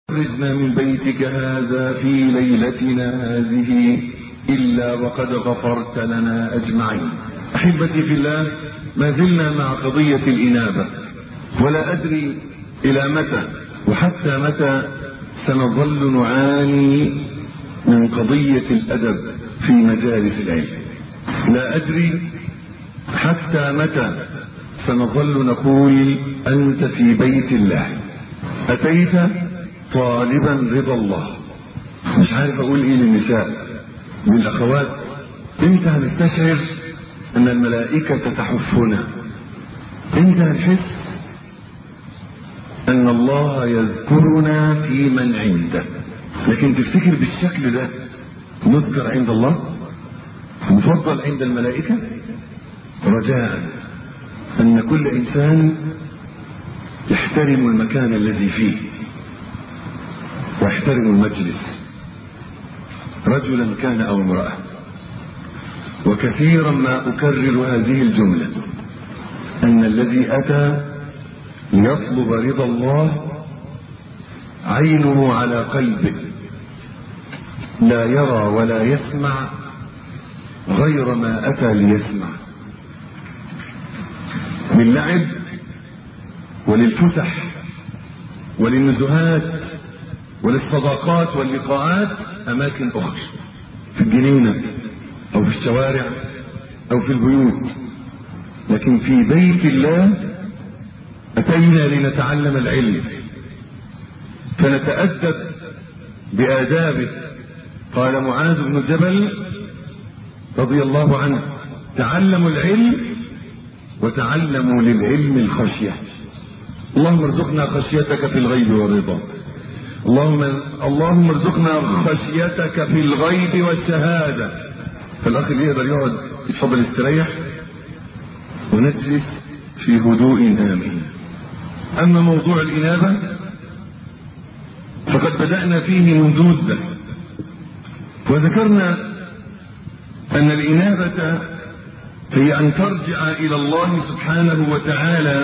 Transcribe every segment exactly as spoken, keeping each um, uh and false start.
خرجنا من بيتك هذا في ليلتنا هذه إلا وقد غفرت لنا أجمعين. أحبتي في الله، ما زلنا مع قضية الإنابة، ولا أدري إلى متى وحتى متى سنظل نعاني من قضية الأدب في مجالس العلم. لا أدري حتى متى سنظل نقول أنت في بيت الله، أتيت طالبا رضا الله. مش عارف أقول إيه للنساء والأخوات، إمتى هنستشعر أن الملائكة تحفنا؟ إمتى هنحس أن الله يذكرنا في من عنده؟ لكن تفتكر بالشكل ده نذكر عند الله، نفضل عند الملائكة؟ رجاء أن كل إنسان يحترم المكان الذي فيه ويحترم المجلس، رجلا كان أو امرأة. وكثيرا ما أكرر هذه الجملة، أن الذي أتى ليطلب رضا الله عينه على قلبه، لا يرى ولا يسمع غير ما أتى ليسمع. للعب وللفسح وللنزهات وللصداقات واللقاءات أماكن أخرى، في الجنينة أو في الشوارع أو في البيوت، لكن في بيت الله أتينا لنتعلم العلم فنتأدب بآدابه. قال معاذ بن جبل رضي الله عنه: تعلموا العلم وتعلموا للعلم الخشية. اللهم ارزقنا خشيتك في الغيب والرضا، اللهم اللهم ارزقنا خشيتك في الغيب والشهادة. فالأخ اللي يقدر يقعد يتفضل يستريح ونجلس في هدوء آمن. أما موضوع الإنابة فقد بدأنا فيه منذ مدة، وذكرنا أن الإنابة هي أن ترجع إلى الله سبحانه وتعالى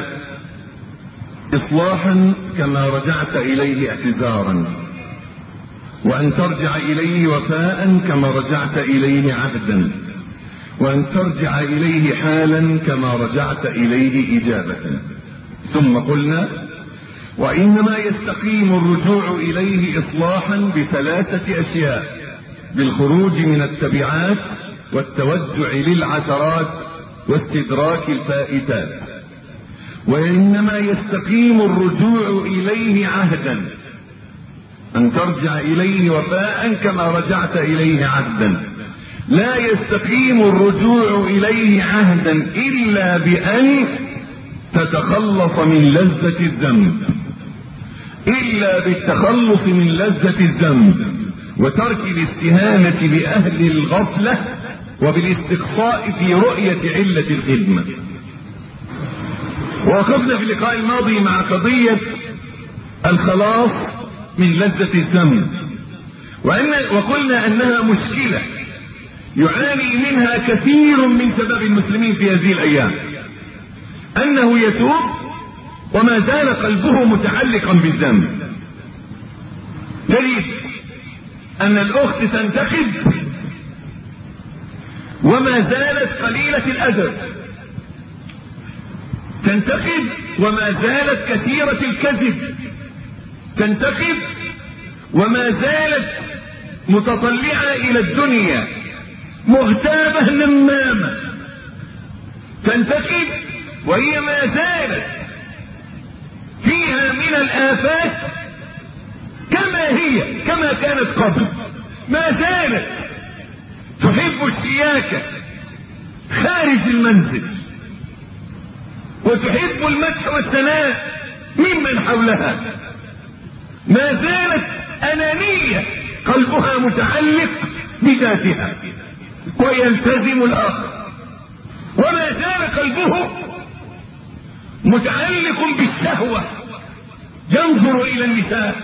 إصلاحا كما رجعت إليه اعتذارا، وأن ترجع إليه وفاء كما رجعت إليه عهدا، وأن ترجع إليه حالا كما رجعت إليه إجابة. ثم قلنا: وإنما يستقيم الرجوع إليه إصلاحا بثلاثة أشياء: بالخروج من التبعات، والتوجع للعثرات، واستدراك الفائتات. وإنما يستقيم الرجوع إليه عهدا، أن ترجع إليه وفاء كما رجعت إليه عهدا. لا يستقيم الرجوع إليه عهدا إلا بأن تتخلص من لذة الذنب، إلا بالتخلص من لذة الذنب وترك الاستهانة بأهل الغفلة وبالاستقصاء في رؤية علة الخدمة. ووقفنا في اللقاء الماضي مع قضية الخلاص من لذة الذنب، وأن وقلنا أنها مشكلة يعاني منها كثير من شباب المسلمين في هذه الأيام، أنه يتوب وما زال قلبه متعلقا بالذنب. تجد أن الأخت تنتخب وما زالت قليلة الأدب، تنتخب وما زالت كثيرة الكذب، تنتخب وما زالت متطلعة إلى الدنيا، مغتابة نمامة، تنتخب وهي ما زالت فيها من الآفات كما هي كما كانت قبل، ما زالت تحب الشياكة خارج المنزل، وتحب المدح والثناء ممن حولها، ما زالت أنانية، قلبها متعلق بذاتها ويلتزم الآخر، وما زال قلبه متعلق بالشهوة، ينظر إلى النساء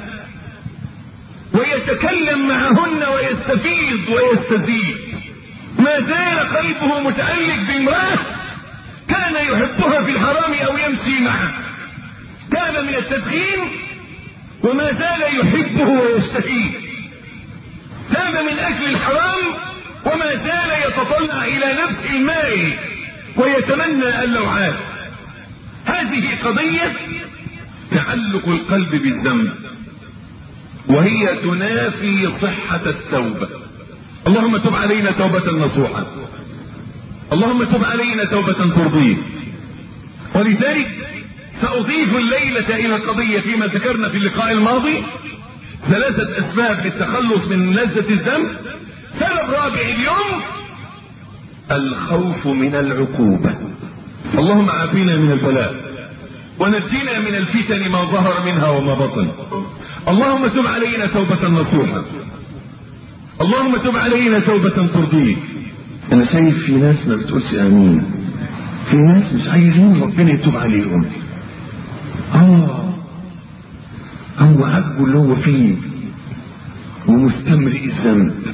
ويتكلم معهن ويستفيض ويستزيد، ما زال قلبه متعلق بامرأة كان يحبها في الحرام أو يمشي معها، كان من التدخين وما زال يحبه ويشتهيه، تاب من اجل الحرام وما زال يتطلع الى نفس الماء ويتمنى ان لو عاد. هذه قضية تعلق القلب بالذنب، وهي تنافي صحة التوبة. اللهم تب علينا توبة نصوحة، اللهم تب علينا توبة ترضيه. ولذلك سأضيف الليلة إلى القضية فيما ذكرنا في اللقاء الماضي ثلاثة أسباب للتخلص من لذة الذنب. سبب رابع اليوم الخوف من العقوبة. اللهم عافينا من البلاء ونجينا من الفتن ما ظهر منها وما بطن. اللهم تب علينا توبة نصوحة، اللهم تب علينا توبة ترضيك. أنا شايف في ناس ما بتقولش آمين، في ناس مش عايزين ربنا يتوب عليهم. آه هو عاجبه اللي هو فيه ومستمرئ الذنب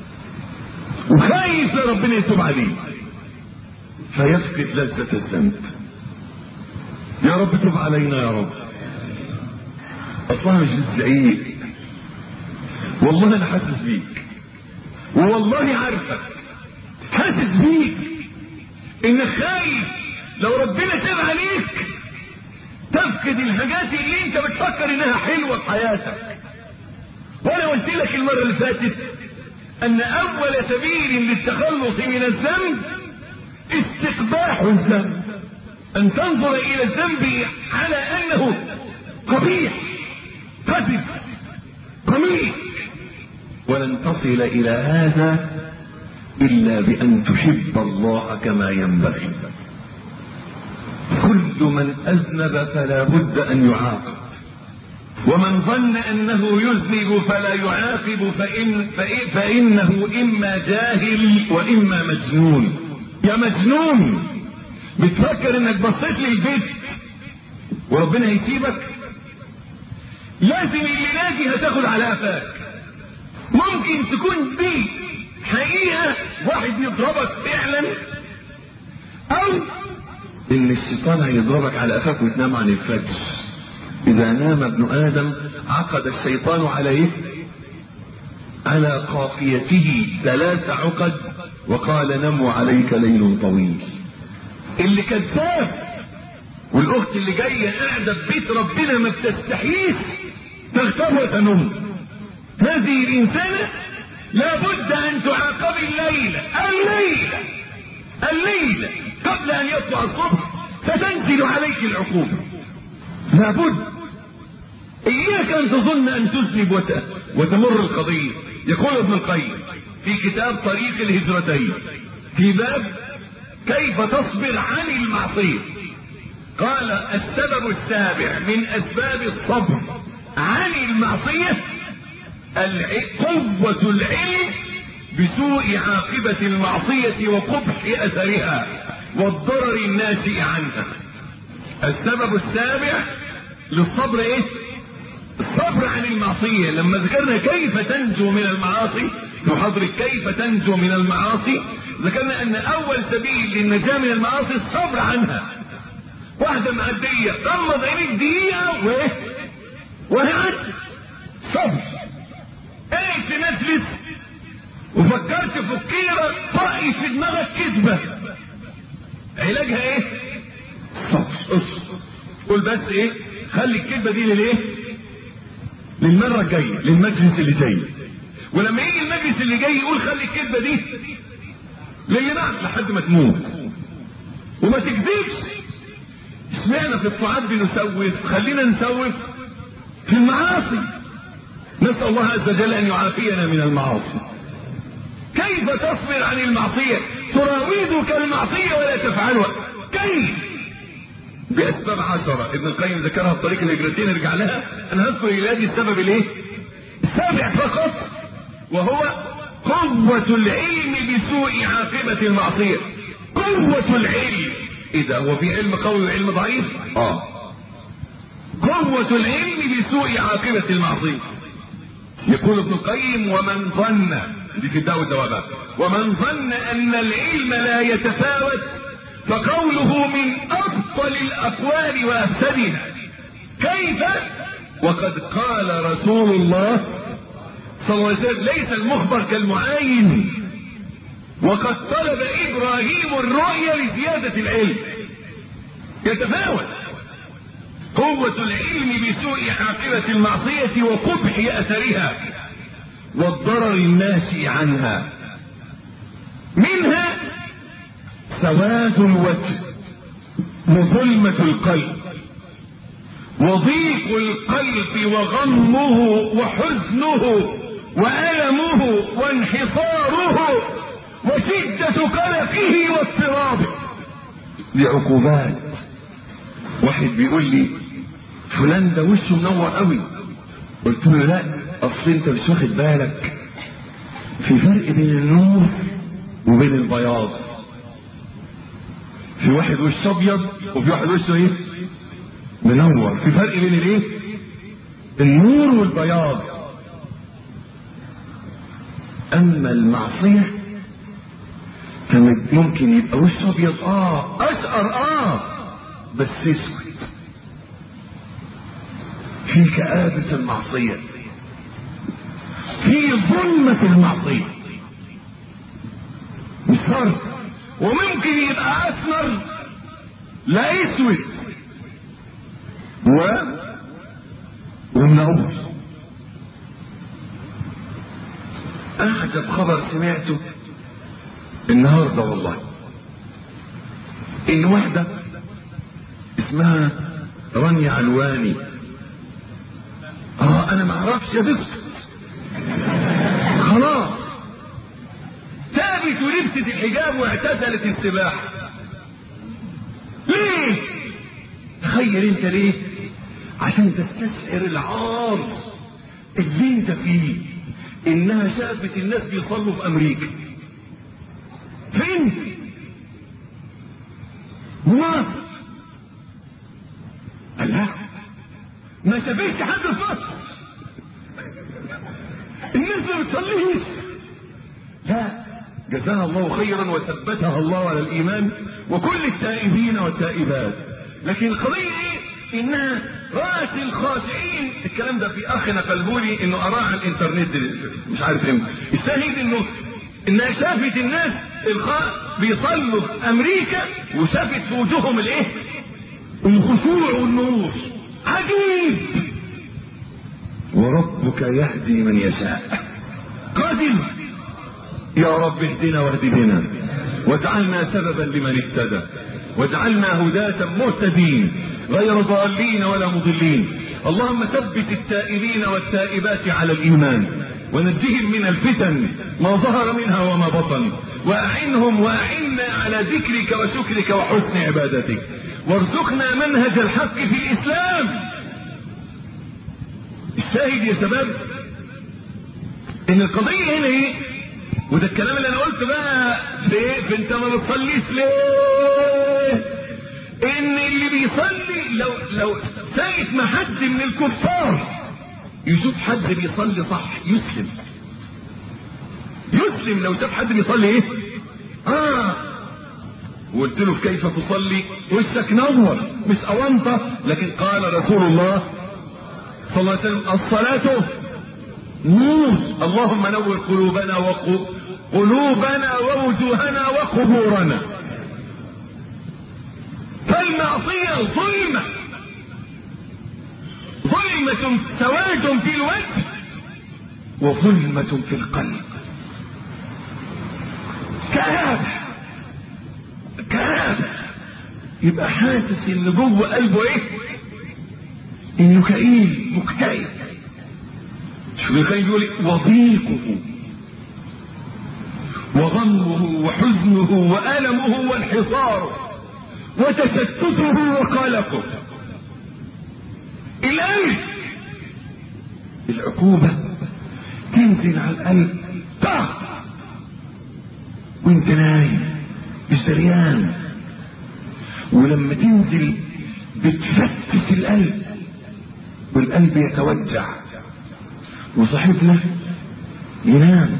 وخايف ربنا يتوب عليه فيفقد لذة الذنب. يا رب تب علينا يا رب. اصلا مش بالزعيق، والله انا حاسس بيك والله عارفك، حاسس بيك انك خايف لو ربنا تاب عليك تفقد الحاجات اللي انت بتفكر انها حلوه في حياتك. وانا قلت لك المره اللي فاتت ان اول سبيل للتخلص من الذنب استقباح الذنب، ان تنظر الى الذنب على انه قبيح قذف قميص. ولن تصل الى هذا الا بان تحب الله كما ينبغي. كل من اذنب فلا بد ان يعاقب، ومن ظن انه يذنب فلا يعاقب فإن فإن فانه اما جاهل واما مجنون. يا مجنون بتفكر انك بصيت للبيت وربنا هيسيبك؟ لازم اللي ناجي هتاخد على قفاك. ممكن تكون دي حقيقة واحد يضربك فعلا، او ان الشيطان هيضربك على قفاك وتنام عن الفجر. اذا نام ابن ادم عقد الشيطان عليه على قافيته ثلاث عقد وقال نم عليك ليل طويل. اللي كذاب والاخت اللي جايه قاعده في بيت ربنا ما بتستحيش تغتاب وتنم، هذه الانسانه لابد ان تعاقب الليله الليله الليله قبل ان يطلع الصبح ستنزل عليك العقوبه. لابد. اياك ان تظن ان تذنب وت... وتمر القضيه. يقول ابن القيم في كتاب طريق الهجرتين في باب كيف تصبر عن المعصيه، قال السبب السابع من اسباب الصبر عن المعصيه قوة العلم بسوء عاقبة المعصية وقبح اثرها والضرر الناشئ عنها. السبب السابع للصبر ايه؟ الصبر عن المعصية. لما ذكرنا كيف تنجو من المعاصي نحضرك كيف تنجو من المعاصي، ذكرنا ان اول سبيل للنجاة من المعاصي الصبر عنها. واحدة معدية غمض عينيك دقيقة وايه؟ وهي عدت. صبر. ايه في مجلس وفكرت في الكيرة طائي في دماغك كذبة، علاجها ايه؟ صبر. اصبر. قول بس ايه؟ خلي الكذبة دي للايه؟ للمرة الجاية، للمجلس اللي جاي. ولما يجي المجلس اللي جاي يقول خلي الكذبة دي للي بعد لحد ما تموت. وما تكذبش. اشمعنى في الطاعات بنسوف؟ خلينا نسوف في المعاصي. نسأل الله عز وجل ان يعافينا من المعاصي. كيف تصبر عن المعصية؟ تراودك المعصية ولا تفعلها. كيف؟ بأسباب عشرة ابن القيم ذكرها في طريق الهجرتين، ارجع لها. انا هذكر الى السبب الايه؟ السابع فقط، وهو قوة العلم بسوء عاقبة المعصية. قوة العلم. اذا هو في علم قوي وعلم ضعيف؟ اه. قوة العلم بسوء عاقبة المعصية. يقول ابن القيم ومن ظن، دي في الدعوة والدوام، ومن ظن ان العلم لا يتفاوت فقوله من افضل الاقوال وافسدها. كيف؟ وقد قال رسول الله صلى الله عليه وسلم ليس المخبر كالمعاين. وقد طلب ابراهيم الرؤيا لزيادة العلم. يتفاوت قوة العلم بسوء عاقبة المعصية وقبح اثرها والضرر الناشئ عنها. منها سواد الوجه وظلمة القلب وضيق القلب وغمه وحزنه وألمه وانحصاره وشدة قلقه واضطرابه. دي عقوبات. واحد بيقول لي فلان ده وشه منور قوي، قلت له لا، اصل انت مش واخد بالك في فرق بين النور وبين البياض. في واحد وشه ابيض وفي واحد وشه ايه؟ منور. في فرق بين الايه؟ النور والبياض. اما المعصيه ممكن يبقى وشه ابيض اه اشقر اه بس اسود. في كآبة المعصية، في ظلمة المعصية مش شرط. وممكن يبقى اسمر لا اسود و ومنقوش. اعجب خبر سمعته النهارده والله، ان واحده اسمها رانيا علواني، اه انا ما اعرفش يا بنت، خلاص تابت ولبست الحجاب واعتزلت السباحه. ليه؟ تخيل انت ليه؟ عشان تستشعر العار اللي انت فيه. انها شافت الناس بيصلوا في امريكا. فين؟ مصر. قال لا، ما شافتش حد في مصر. الناس ما بتصليش. لا، جزاها الله خيرا وثبتها الله على الايمان وكل التائبين والتائبات. لكن القضيه ايه؟ انها رأت الخاشعين. الكلام ده في اخ نقلهولي انه اراه على الانترنت مش عارف امتى. الشاهد انه انها شافت الناس الخاء بيصلوا في امريكا وشافت في وجوههم الايه؟ الخشوع والنور. عجيب. وربك يهدي من يشاء. قادم يا رب اهدنا واهد بنا واجعلنا سببا لمن اهتدى واجعلنا هداة مهتدين غير ضالين ولا مضلين. اللهم ثبت التائبين والتائبات على الايمان ونجهم من الفتن ما ظهر منها وما بطن، واعنهم واعنا على ذكرك وشكرك وحسن عبادتك، وارزقنا منهج الحق في الاسلام. الشاهد يا شباب ان القضيه هنا ايه؟ وده الكلام اللي انا قلت بقى في انت ما بتصليش ليه؟ ان اللي بيصلي لو لو ساعة ما حد من الكفار يشوف حد بيصلي صح يسلم. يسلم لو شاف حد بيصلي ايه؟ اه وقلت له كيف تصلي؟ وشك نور مش اونطه. لكن قال رسول الله صلى الله عليه وسلم الصلاة نور. اللهم نور قلوبنا وقلوبنا ووجوهنا وقبورنا. فالمعصية ظلمة، ظلمة سواد في الوجه وظلمة في القلب. كآبة كآبة. يبقى حاسس ان جوه قلبه ايه؟ انه كئيب مكتئب. شو كان يقول وضيقه وغمه وحزنه وألمه وانحصاره وتشتته وقلقه. القلب العقوبة تنزل على القلب طاق وانت نايم مش دريان، ولما تنزل بتفتت القلب والقلب يتوجع وصاحبنا ينام.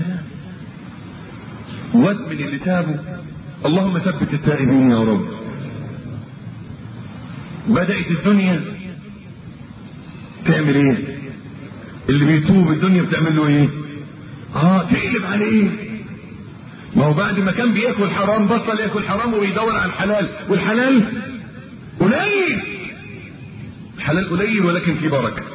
واد من اللي تابوا اللهم ثبت التائبين يا رب. بدأت الدنيا تعمل ايه؟ اللي بيتوب الدنيا بتعمل له ايه؟ اه تقلب عليه. ما هو بعد ما كان بياكل حرام بطل ياكل حرام ويدور على الحلال، والحلال قليل، الحلال قليل ولكن في بركه.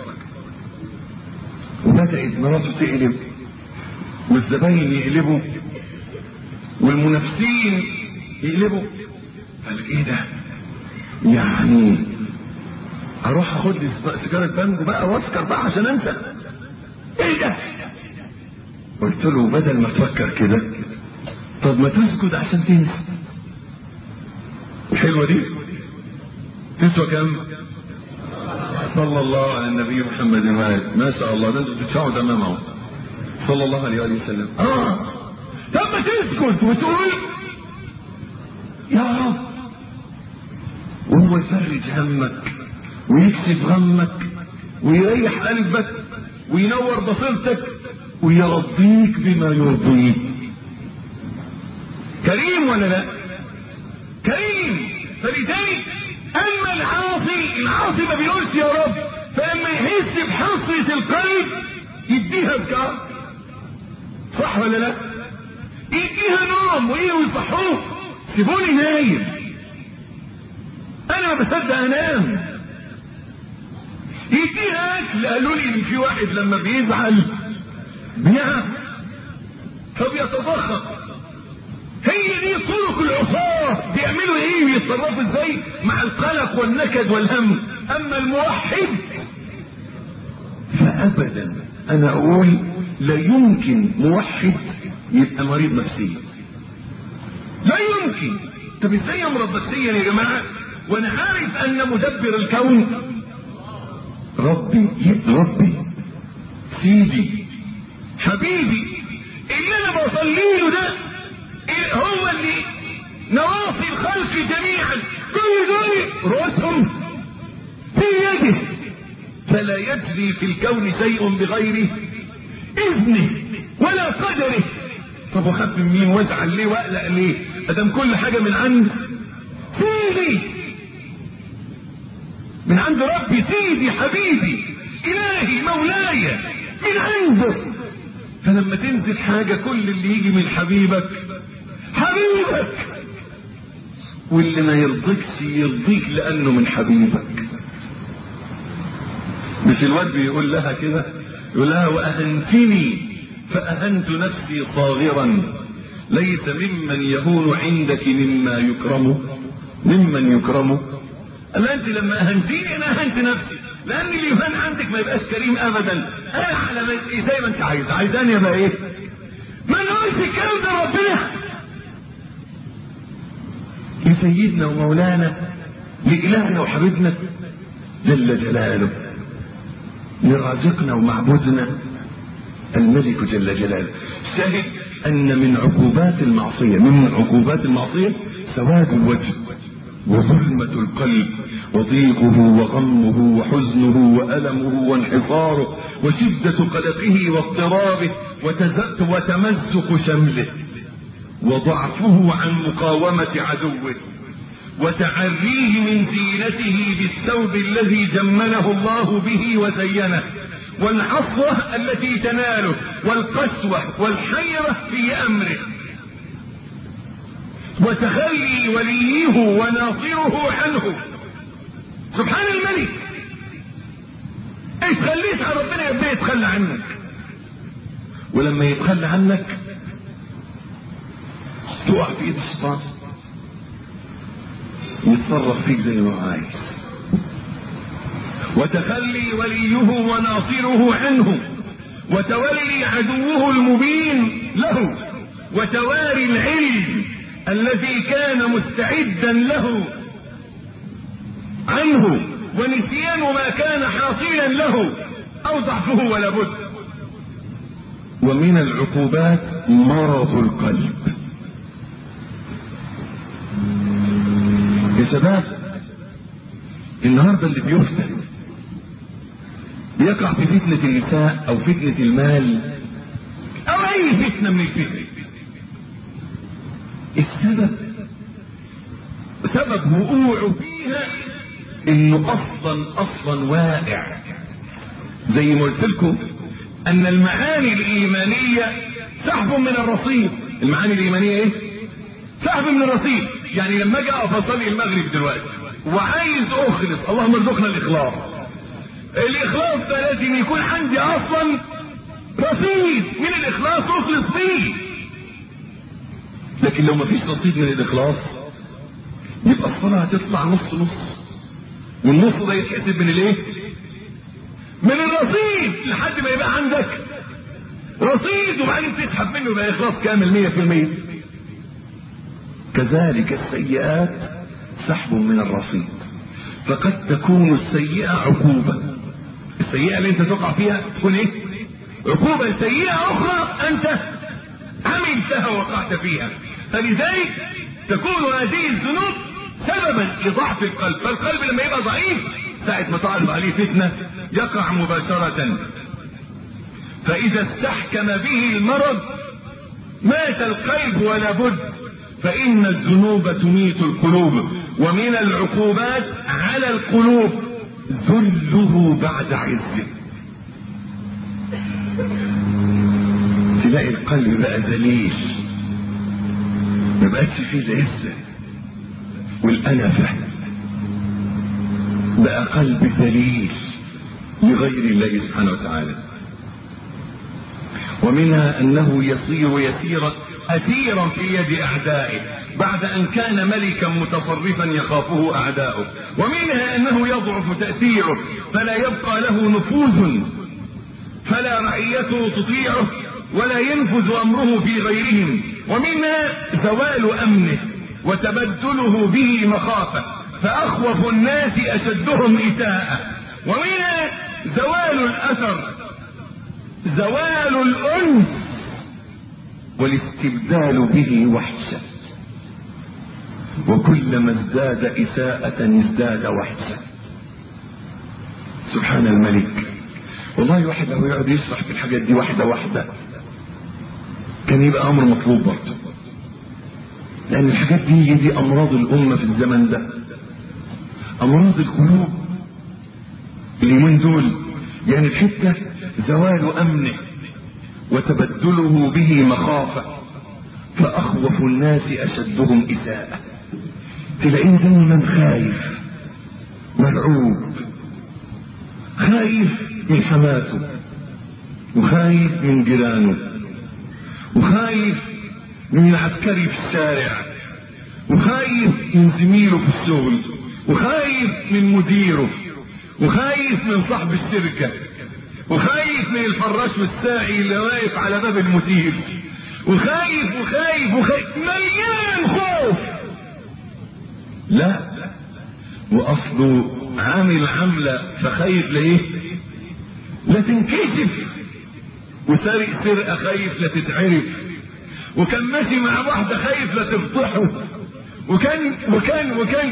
وبدأت مراته تقلب والزباين يقلبوا والمنافسين يقلبوا. قال ايه ده؟ يعني اروح اخد لي سيجاره بانجو بقى واسكر بقى عشان انسى؟ ايه ده؟ قلت له بدل ما تفكر كده طب ما تسكت عشان تنسى. الحلوه دي تسوى كم؟ صلى الله على النبي محمد وآله. ما شاء الله، ده انتوا بتدفعوا تمامه صلى الله عليه وآله وسلم. اه طب ما تسكت وتقول يا رب، وهو يفرج همك ويكشف غمك ويريح قلبك وينور بصيرتك ويرضيك بما يرضيك. كريم ولا لا؟ كريم. فلذلك اما العاصي، العاصي ما بيقولش يا رب، فلما يحس بحصرة القلب يديها بكار، صح ولا لا؟ يديها نوم وايه ويصحوه، سيبوني نايم انا ما بصدق انام. يديها اكل، قالوا لي ان في واحد لما بيزعل بيعرف فبيتضخم. هي دي طرق العصاة، بيعملوا ايه ويتصرفوا ازاي مع القلق والنكد والهم. اما الموحد فابدا، انا اقول لا يمكن موحد يبقى مريض نفسيا، لا يمكن. طب ازاي امرض نفسيا يا جماعه وانا عارف ان مدبر الكون ربي؟ ربي سيدي حبيبي اللي انا بصلي له ده هو اللي نواصي الخلق جميعا كل دول رؤوسهم في يده، فلا يجري في الكون شيء بغير اذنه ولا قدره. طب وخاف من مين وازعل ليه واقلق ليه؟ ادام كل حاجه من عند سيدي، من عند ربي سيدي حبيبي الهي مولاي من عنده. فلما تنزل حاجه كل اللي يجي من حبيبك حبيبك، واللي ما يرضيكش يرضيك لانه من حبيبك. مش الواد بيقول لها كده، يقول لها واهنتني فاهنت نفسي صاغرا ليس ممن يهون عندك مما يكرم ممن يكرم. اما انت لما اهنتيني انا اهنت نفسي، لان اللي يهان عندك ما يبقاش كريم ابدا. انا على زي ما انت عايز، عايزاني ابقى ايه؟ ما نقولش الكلام ده ربنا لسيدنا ومولانا لإلهنا وحبيبنا جل جلاله، لرازقنا ومعبودنا الملك جل جلاله. شاهد ان من عقوبات المعصية من عقوبات المعصية سواد الوجه وظلمة القلب وضيقه وغمه وحزنه وألمه وانحصاره وشدة قلقه واضطرابه وتمزق شمله وضعفه عن مقاومة عدوه وتعريه من زينته بالثوب الذي جمله الله به وزينه، والحصوة التي تناله والقسوة والحيرة في أمره، وتخلي وليه وناصره عنه. سبحان الملك. ايش خليت على ربنا يبدأ يتخلى عنك، ولما يتخلى عنك تقع في ايد الشيطان يتصرف فيك زي ما هو عايز. وتخلي وليه وناصره عنه وتولي عدوه المبين له وتواري العلم الذي كان مستعدا له عنه ونسيان ما كان حاصلا له او ضعفه ولا بد. ومن العقوبات مرض القلب. يا شباب النهارده اللي بيفتن بيقع في فتنة النساء او فتنة المال او اي فتنة من الفتن، السبب سبب وقوعه فيها انه اصلا اصلا واقع زي ما قلت لكم ان المعاني الايمانية سحب من الرصيد. المعاني الايمانية ايه؟ سحب من الرصيد. يعني لما اجي اقف اصلي المغرب دلوقتي وعايز اخلص، اللهم ارزقنا الاخلاص، الاخلاص ده لازم يكون عندي اصلا رصيد من الاخلاص اخلص فيه. لكن لو ما فيش رصيد من الاخلاص يبقى الصلاة هتطلع نص نص، والنص ده يتحسب من الايه؟ من الرصيد، لحد ما يبقى عندك رصيد وبعدين تسحب منه يبقى اخلاص كامل مية في المية. كذلك السيئات سحب من الرصيد، فقد تكون السيئة عقوبة. السيئة اللي انت تقع فيها تكون ايه؟ عقوبة. سيئة اخرى انت عملتها وقعت فيها، فلذلك تكون هذه الذنوب سببا لضعف القلب. فالقلب لما يبقى ضعيف ساعة ما تعرض عليه فتنة يقع مباشرة، فإذا استحكم به المرض مات القلب ولا بد. فإن الذنوب تميت القلوب، ومن العقوبات على القلوب ذله بعد عزه. تلاقي القلب بقى ذليل، ما بقاش فيه العزة والأنفة، بقى قلب ذليل لغير الله سبحانه وتعالى. ومنها أنه يصير يسيرا أسيرا في يد أعدائه بعد أن كان ملكا متصرفا يخافه أعداؤه. ومنها أنه يضعف تأثيره فلا يبقى له نفوذ، فلا رعيته تطيعه ولا ينفذ أمره في غيرهم. ومنها زوال أمنه وتبدله به مخافة، فأخوف الناس أشدهم إساءة. ومنها زوال الأثر، زوال الأنس، والاستبدال به وحشة، وكلما ازداد إساءة ازداد وحشة. سبحان الملك. والله واحد لو يقعد يشرح في الحاجات دي واحدة واحدة كان يبقى أمر مطلوب برضه، لأن الحاجات دي دي أمراض الأمة في الزمن ده، أمراض القلوب اليومين دول. يعني الحتة زوال أمنه وتبدله به مخافة، فأخوف الناس أشدهم إساءة. تلاقيه دايما خايف مرعوب، خايف من حماته، وخايف من جيرانه، وخايف من العسكري في الشارع، وخايف من زميله في الشغل، وخايف من مديره، وخايف من صاحب الشركة، وخايف من الفراش والساعي اللي واقف على باب المدير، وخايف وخايف وخايف، مليان خوف. لا، واصله عامل عملة فخايف ليه؟ لا تنكشف. وسارق سرقة خايف لا تتعرف. وكان ماشي مع واحدة خايف لا تفضحه. وكان وكان وكان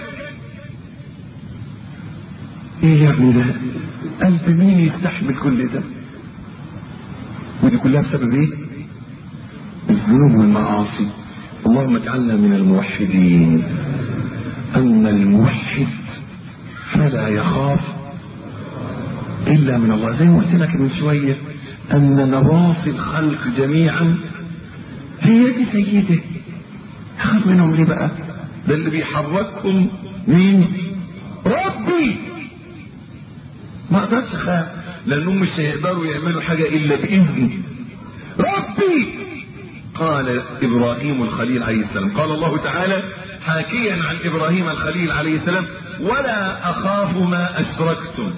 ايه يا ابني ده؟ قلب مين يستحمل كل ده؟ ودي كلها بسبب ايه؟ الذنوب والمعاصي. اللهم اجعلنا من الموحدين. اما الموحد فلا يخاف الا من الله. زي ما قلت لك من شويه ان نواصي الخلق جميعا في يد سيده. خاف منهم ليه بقى؟ ده اللي بيحركهم مين؟ ربي. ما اقدرش اخاف لانهم مش هيقدروا يعملوا حاجه الا باذني ربي. قال ابراهيم الخليل عليه السلام، قال الله تعالى حاكيا عن ابراهيم الخليل عليه السلام: ولا اخاف ما اشركتم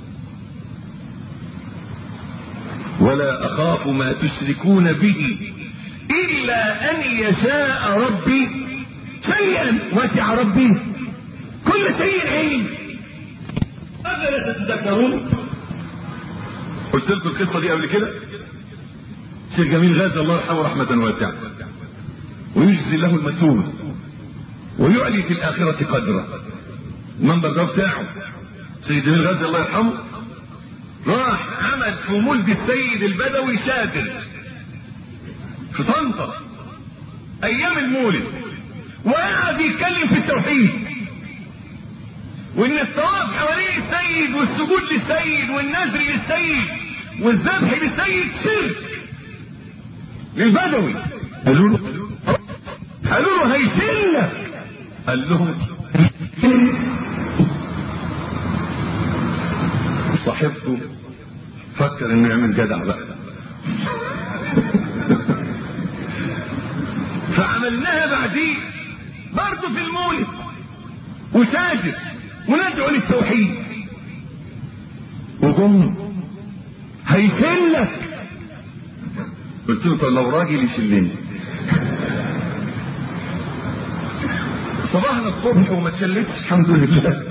ولا اخاف ما تشركون به الا ان يشاء ربي شيئا وسع ربي كل شيء علم. أفلا تتذكرون؟ قلت لكم القصة دي قبل كده. شيخ جميل غازي الله يرحمه رحمة واسعة، ويجزي له المسؤول ويعلي في الآخرة قدره. المنبر ده بتاعه شيخ جميل غازي الله يرحمه راح عمل في مولد السيد البدوي شادر في طنطا ايام المولد، وقعد يتكلم في التوحيد. وان الطواف حوالين السيد والسجود للسيد والنذر للسيد والذبح للسيد شرك للبدوي. قالوا له قالوا له هيسلك، قال لهم صاحبته فكر انه يعمل جدع بقى فعملناها بعدين برضه في المولد وسادس وندعو للتوحيد، وقم هيسلك. قلت له طب لو راجل يسلني. صباحنا الصبح وما تشلتش الحمد لله.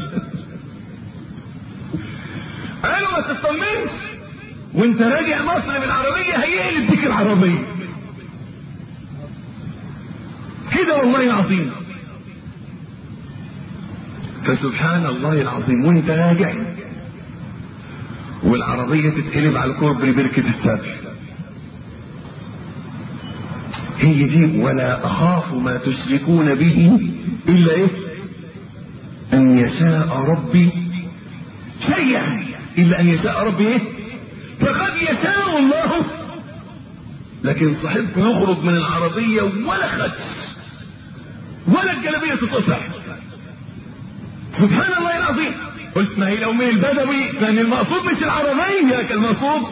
قالوا ما تطمنش وانت راجع مصر بالعربيه هيقلب بيك العربيه كده والله العظيم. فسبحان الله العظيم وانت راجع والعربيه تتقلب على قرب بركه السبع. هي دي ولا اخاف ما تشركون به الا ايه؟ ان يشاء ربي شيئا الا ان يشاء ربي ايه؟ فقد يشاء الله. لكن صاحبكم يخرج من العربيه ولا خدش ولا الجلابيه تتقطع. سبحان الله العظيم. قلت ما هي لو من البدوي كان المقصود مش العربيه، كان المقصود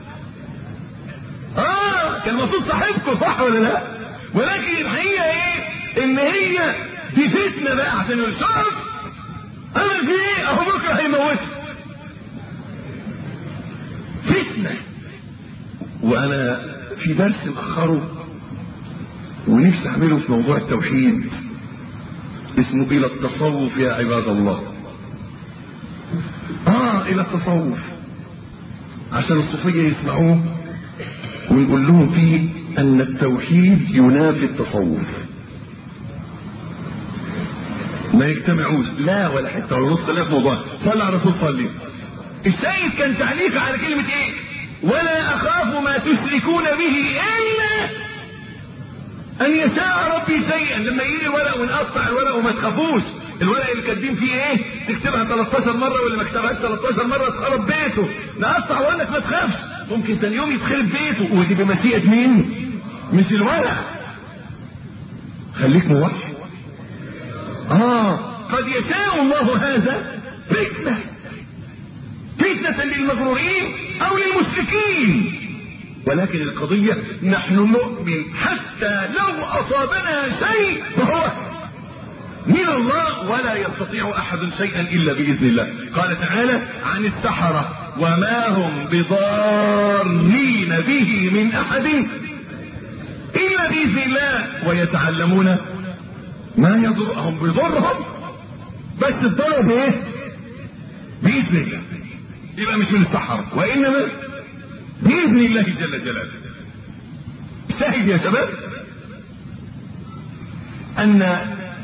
اه كان المقصود صاحبكم، صح ولا لا؟ ولكن الحقيقه ايه؟ ان هي دي فتنه بقى عشان الشرف عمل في ايه؟ اهو بكره هيموته. فتنه. وانا في درس مأخره ونفسي اعمله في موضوع التوحيد اسمه الى التصوف يا عباد الله. اه الى التصوف عشان الصوفيه يسمعوه ونقول لهم فيه ان التوحيد ينافي التصوف. ما يجتمعوش لا ولا حته ولا نص لا في موضوع. صلى على الرسول صلي. السيد كان تعليق على كلمه ايه؟ ولا اخاف ما تشركون به الا ان يشاء ربي شيئا. لما يجي الورق ونقطع الورق وما تخافوش، الورق اللي كاتبين فيه ايه؟ تكتبها تلتاشر مره واللي ما كتبهاش تلتاشر مره تخرب بيته. نقطع واقول لك ما تخافش، ممكن ثاني يوم يتخرب بيته ودي بمشيئه مين؟ مش الورق. خليك موحد. اه قد يشاء الله هذا فتنه فتنه للمغرورين او للمشركين. ولكن القضية نحن نؤمن حتى لو أصابنا شيء فهو من الله ولا يستطيع أحد شيئا إلا بإذن الله. قال تعالى عن السحرة وما هم بضارين به من أحد إلا بإذن الله ويتعلمون ما يضرهم بيضرهم بس الضرر بإيه؟ بإذن الله. يبقى مش من السحرة وإنما بإذن الله جل جلاله. شاهد يا شباب أن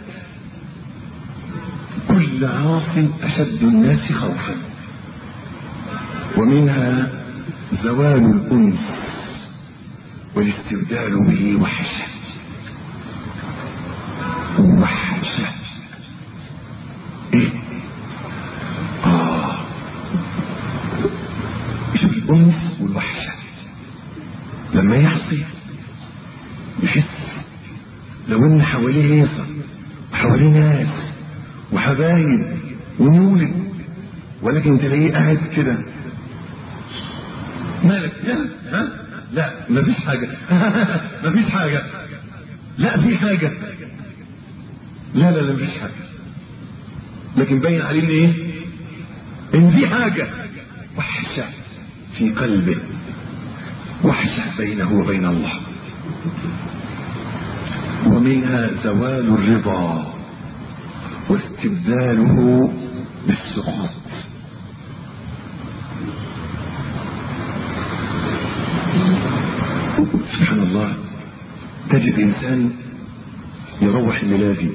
كل عاص أشد الناس خوفا ومنها زوال الأنس والاستبدال به وحشة. وحشة إيه؟ آه الأنس والوحشة لما يعصي يحس لو ان حواليه هيصة وحواليه ناس وحبايب ونولد، ولكن تلاقيه قاعد كده مالك لا ها لا مفيش حاجة مفيش حاجة لا في حاجة لا لا لا مفيش حاجة، لكن باين عليه ان ايه؟ ان في حاجة. وحشة في قلبه، وحشة بينه وبين الله. ومنها زوال الرضا واستبداله بالسخط. سبحان الله. تجد انسان يروح الميلادي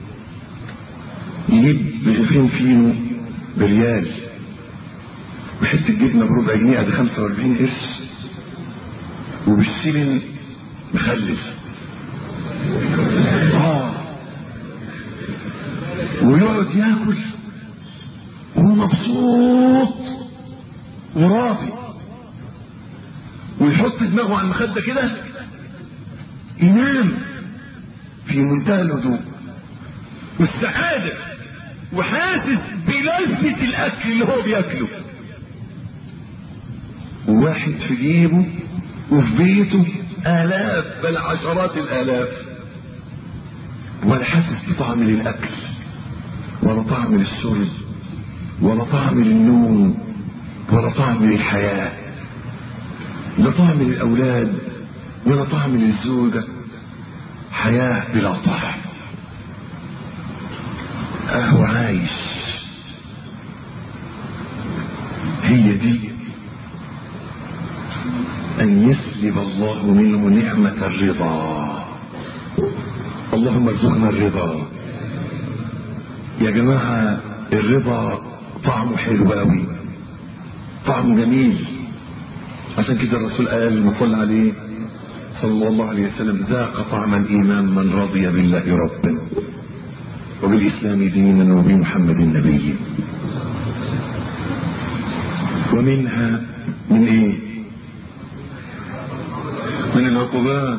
يجيب رغيفين فينو بريال وحته جبنه بربع جنيه ادي خمسة واربعين قرش وبالسلم مخلف اه ويقعد ياكل مبسوط وراضي، ويحط دماغه على المخدة كده ينام في منتهى الهدوء والسعادة، وحاسس بلذة الاكل اللي هو بياكله. وواحد في جيبه وفي بيته الاف بل عشرات الالاف، ولا حاسس بطعم للاكل ولا طعم للشرب ولا طعم للنوم ولا طعم للحياة، لا طعم للاولاد ولا طعم للزوجة، حياة بلا طعم. اهو عايش. هي دي ان يسلب الله منه نعمة الرضا. اللهم ارزقنا الرضا يا جماعة. الرضا طعمه حلو قوي، طعمه جميل. عشان كده الرسول قال مطلع عليه صلى الله عليه وسلم: ذاق طعم الايمان من رضي بالله ربا وبالاسلام دينا وبمحمد نبيا. ومنها من ايه؟ من العقوبات،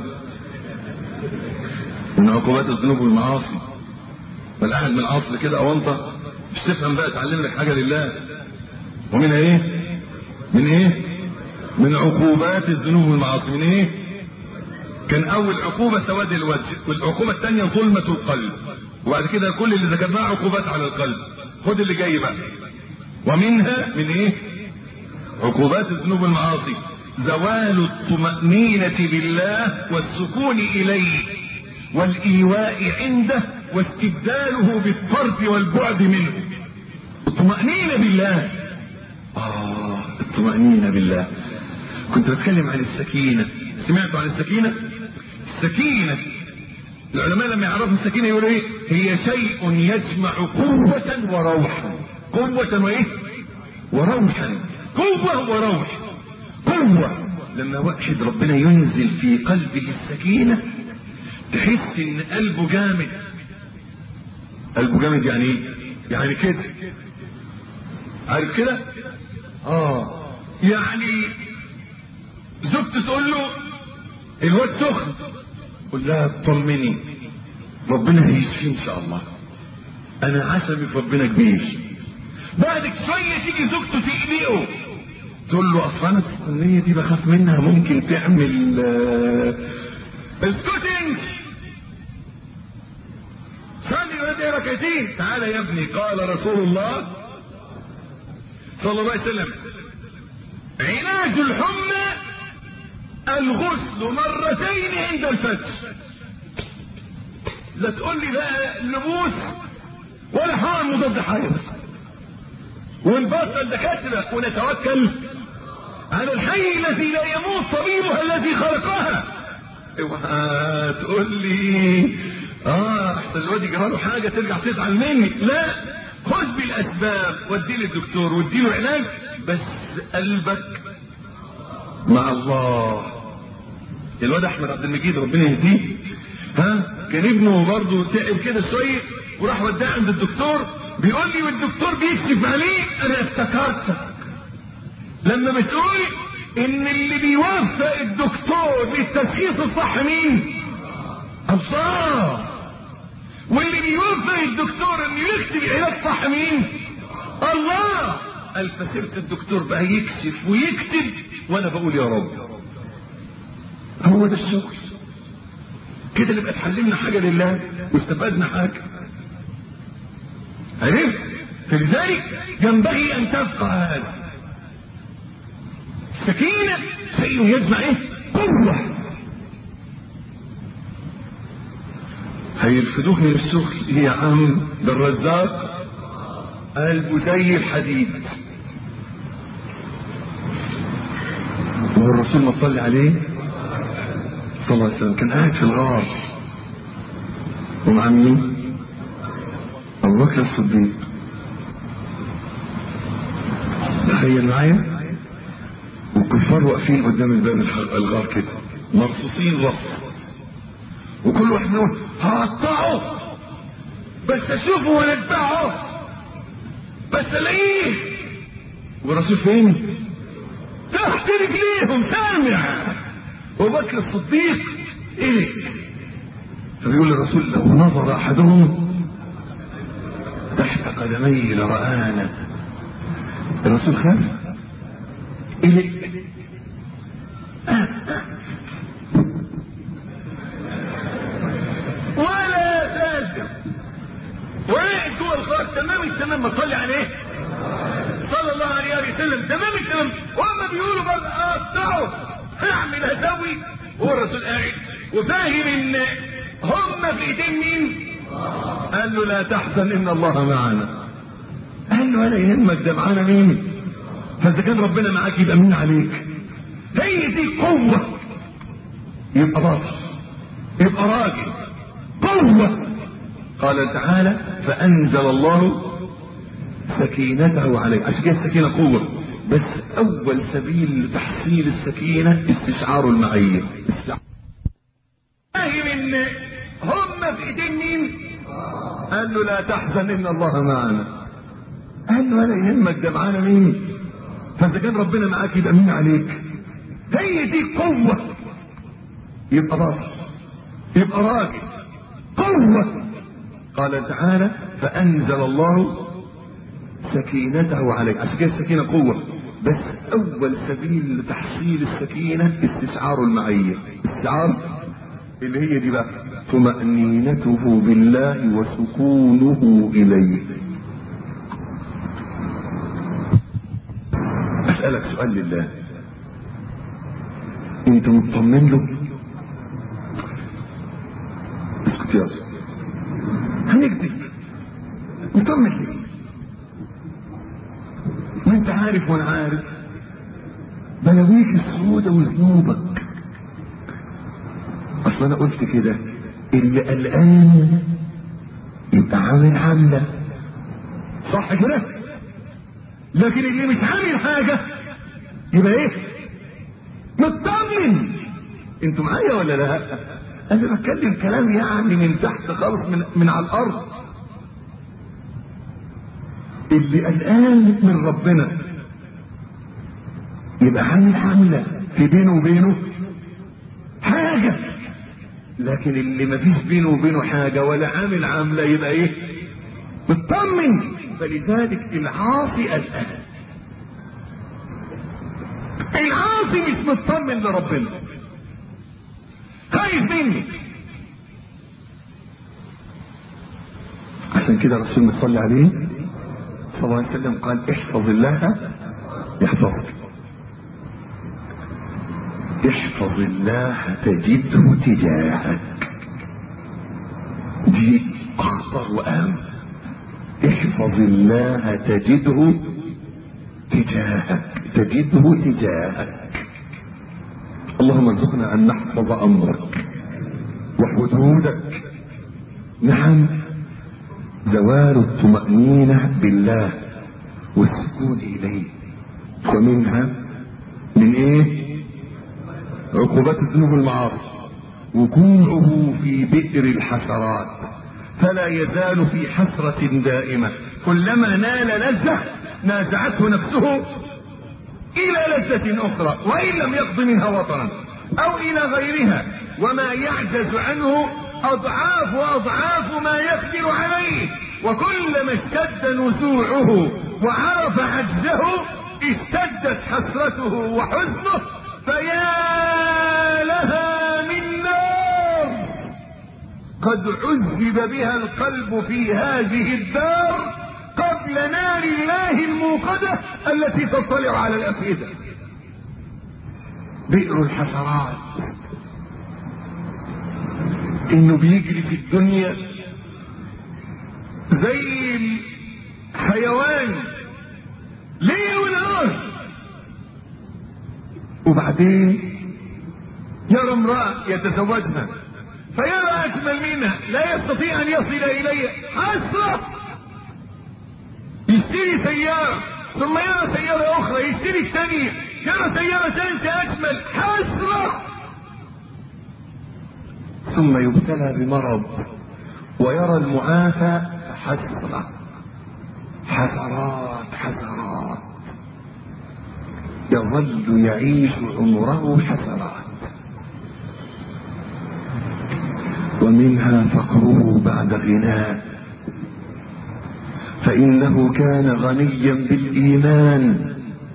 من عقوبات الذنوب والمعاصي. فالقاعد من العصر كده او انت مش تفهم بقى، تعلم لك حاجه لله. ومنها ايه؟ من ايه؟ من عقوبات الذنوب والمعاصي. من ايه؟ كان اول عقوبه سواد الوجه، والعقوبه الثانيه ظلمه القلب، وبعد كده كل اللي ذكرناه عقوبات على القلب. خد اللي جاي بقى. ومنها من ايه؟ عقوبات الذنوب والمعاصي زوال الطمأنينة بالله والسكون إليه والإيواء عنده واستبداله بالطرد والبعد منه. الطمأنينة بالله. آه الطمأنينة بالله. كنت بتكلم عن السكينة. سمعتوا عن السكينة؟ السكينة العلماء لما يعرفوا السكينة يقولوا ايه؟ هي شيء يجمع قوة وروحا. قوة وايه؟ وروحا. قوة وروح. قوة لما واحد ربنا ينزل في قلبه السكينة تحس ان قلبه جامد. قلبه جامد يعني ايه؟ يعني كده، عارف كده؟ اه يعني زوجته تقول له الواد سخن، قول لها طمني ربنا هيشفيه ان شاء الله، انا عشمي في ربنا كبير. بعدك شويه تيجي زوجته تقلقه تقول له اصلا انا السخونيه دي بخاف منها ممكن تعمل اسكت انت صلي ودي ركعتين. تعالى يا ابني، قال رسول الله صلى الله عليه وسلم: علاج الحمى الغسل مرتين عند الفجر. لا تقول لي بقى لبوس ولا حقن مضاد حيوي، ونبطل دكاتره ونتوكل على الحي الذي لا يموت طبيبها الذي خلقها. اوعى تقول لي اه احسن الواد يجرى له حاجه ترجع تزعل مني. لا، خذ بالاسباب وادي للدكتور وادي له علاج، بس قلبك مع الله. الواد احمد عبد المجيد ربنا يهديه، ها كان ابنه برضه تعب كده شويه وراح وداه عند الدكتور، بيقول لي والدكتور بيكشف عليه انا افتكرتك لما بتقول ان اللي بيوفق الدكتور للتشخيص الصح مين؟ الله. واللي بيوفق الدكتور انه يكتب علاج صح مين؟ الله. قال فسيبت الدكتور بقى يكشف ويكتب وانا بقول يا رب. هو ده الشغل كده اللي بقى اتعلمنا حاجه لله واستفدنا حاجه. عرفت؟ فلذلك ينبغي ان تبقى هذا. السكينه شيء يجمع ايه؟ قوه. هيرفدوك من الشغل يا عم، ده الرزاق قلبه زي الحديد. والرسول ما صلى عليه صلى الله عليه وسلم كان قاعد في الغار ومع مين؟ ابو بكر الصديق. تخيل معايا والكفار واقفين قدام الباب الغار كده مرصوصين رص، وكل واحد منهم هقطعه بس اشوفه ونتبعه. بس الاقيه والرسول فين؟ تحت رجليهم سامع. وبكر الصديق ايه؟ فبيقول الرسول لو نظر احدهم تحت قدمي لرآنا. الرسول خاف إليك ولا تاجر ولا جوه الخارج تمام التمام. ما تصلي عليه صلى الله عليه وسلم تمام التمام. وهم بيقولوا بقى اقطعوا اعمل هسوي. هو الرسول قاعد وفاهم ان هم في ايدين مين؟ قال له لا تحزن ان الله معنا. قال له ولا يهمك ده معانا مين؟ فاذا كان ربنا معاك يبقى مين عليك؟ هي دي قوه. يبقى باطل يبقى راجل قوه. قال تعالى فانزل الله سكينته عليه. عشان كده السكينه قوه. بس اول سبيل لتحصيل السكينه استشعار المعيه. فاهم ان هم في ايدين مين؟ قال له لا تحزن ان الله معنا. قال له ولا يهمك ده معانا مين؟ فاذا كان ربنا معاك يبقى مين عليك؟ هي دي قوه. يبقى باطل يبقى راجل قوه. قال تعالى فانزل الله سكينته عليه. عشان كده السكينه قوه. بس اول سبيل لتحصيل السكينه استشعار المعيه. استشعار اللي هي دي بقى طمأنينته بالله وسكونه اليه. اسألك سؤال لله، انت مطمن له؟ اسكت يا صاحبي هنكذب. مطمن ليه؟ ما انت عارف وانا عارف بلاويك السودة وذنوبك. اصل انا قلت كده اللي قلقان يبقى عامل عامله صح كده، لكن اللي مش عامل حاجه يبقى ايه؟ مطمن. انتوا معايا ولا لا؟ انا بتكلم كلام يعني من تحت خالص من, من على الارض. اللي قلقان من ربنا يبقى عامل عامله في بينه وبينه حاجه، لكن اللي ما فيش بينه وبينه حاجه ولا عامل عامله يبقى ايه؟ مطمن. فلذلك العاصي قلقان. العاصي مش مطمن لربنا، خايف مني. عشان كده الرسول صلى عليه صلى الله عليه وسلم قال احفظ الله يحفظك. احفظ الله تجده تجاهك. دي اخطر واهم. احفظ الله تجده تجاهك. تجده تجاهك. اللهم ارزقنا ان نحفظ امرك وحدودك. نعم زوال الطمأنينة بالله والسكون اليه. ومنها من ايه؟ عقوبات الذنوب والمعاصي. وقوعه في بئر الحسرات فلا يزال في حسرة دائمة. كلما نال لذة نازعته نفسه الى لذة اخرى وان لم يقض منها وطنا او الى غيرها، وما يعجز عنه اضعاف واضعاف ما يقدر عليه. وكلما اشتد نزوعه وعرف عجزه اشتدت حسرته وحزنه. فيا لها من نار قد عذب بها القلب في هذه الدار قبل نار الله الموقدة التي تطلع على الأفئدة. بئر الحسرات انه بيجري في الدنيا زي الحيوان ليل ونهار، وبعدين يرى امرأة يتزوجها فيرى اجمل منها لا يستطيع ان يصل اليه، حسرة. يشتري سيارة ثم يرى سيارة اخرى، يشتري الثانية يرى سيارة ثالثة اجمل، حسرة. ثم يبتلى بمرض ويرى المعافى، حسرة حسرات حسرات، يظل يعيش عمره حسرات. ومنها فقره بعد غناه، فإنه كان غنيا بالإيمان،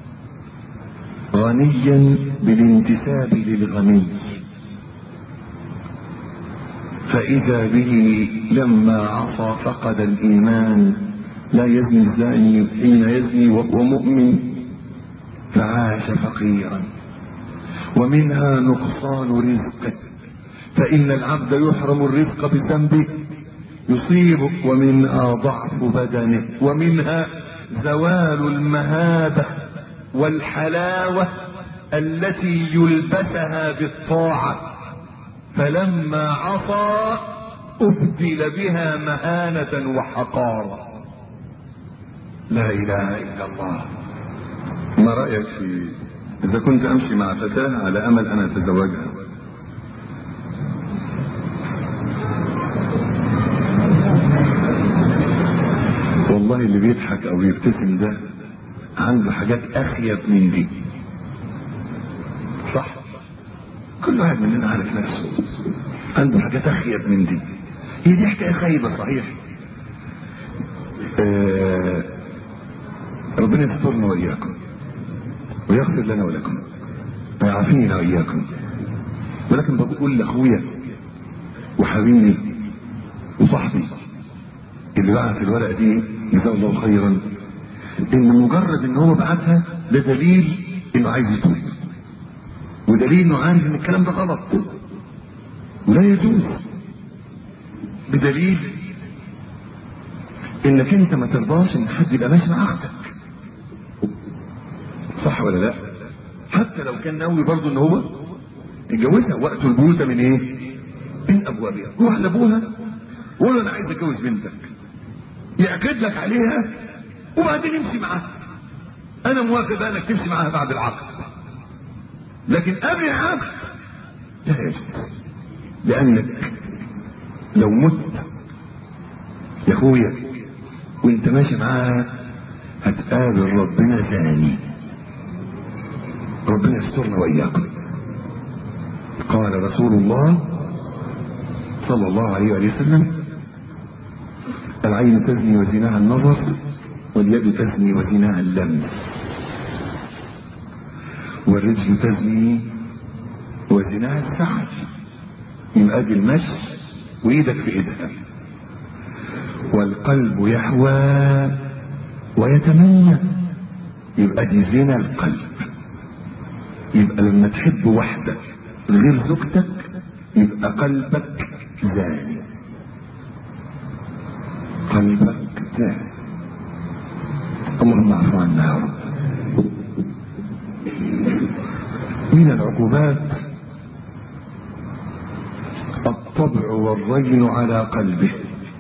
غنيا بالانتساب للغني، فإذا به لما عصى فقد الإيمان. لا يزني الزاني حين يزني وهو مؤمن، فعاش فقيرا. ومنها نقصان رزقه، فإن العبد يحرم الرزق بذنبه يصيبه. ومنها ضعف بدنه، ومنها زوال المهابة والحلاوة التي يلبسها بالطاعة، فلما عصى أبدل بها مهانة وحقارة. لا إله إلا الله. ما رأيك في إذا كنت أمشي مع فتاة على أمل أن أتزوجها، والله اللي بيضحك أو يبتسم ده عنده حاجات أخيب من دي، صح؟ كل واحد مننا عارف نفسه عنده حاجات أخيب من دي. هي دي حكاية خايبة صحيح. آه ربنا يسترنا وإياكم ويغفر لنا ولكم ويعافينا وإياكم. ولكن بقول لأخويا وحبيبي وصاحبي اللي بعت الورقة دي جزاه الله خيرا، إن مجرد إن هو بعتها ده دليل إنه عايز يتوب، ودليل إنه عارف إن الكلام ده غلط ولا يجوز، بدليل إنك أنت ما ترضاش إن حد يبقى ماشي مع أختك، صح ولا لا؟ حتى لو كان ناوي برضه إن هو يتجوزها. وقت البيوت من إيه؟ من أبوابها. روح لأبوها وقول له أنا عايز أتجوز بنتك، يأكد لك عليها وبعدين امشي معاها. أنا موافق بقى إنك تمشي معاها بعد العقد، لكن قبل العقد لا يجوز، لأنك لو مت يا أخويا وأنت ماشي معاها هتقابل ربنا ثاني. ربنا يسترنا وإياكم. قال رسول الله صلى الله عليه وسلم: العين تزني وزناها النظر، واليد تزني وزناها اللمس، والرجل تزني وزناها السعي. يبقى ادي المشي وايدك في ايدها. والقلب يحوى ويتمنى، يبقى دي زنا القلب. يبقى لما تحب واحدة غير زوجتك يبقى قلبك زاني، قلبك زاني. اللهم اعف عنا يا رب. من العقوبات الطبع والرين على قلبه،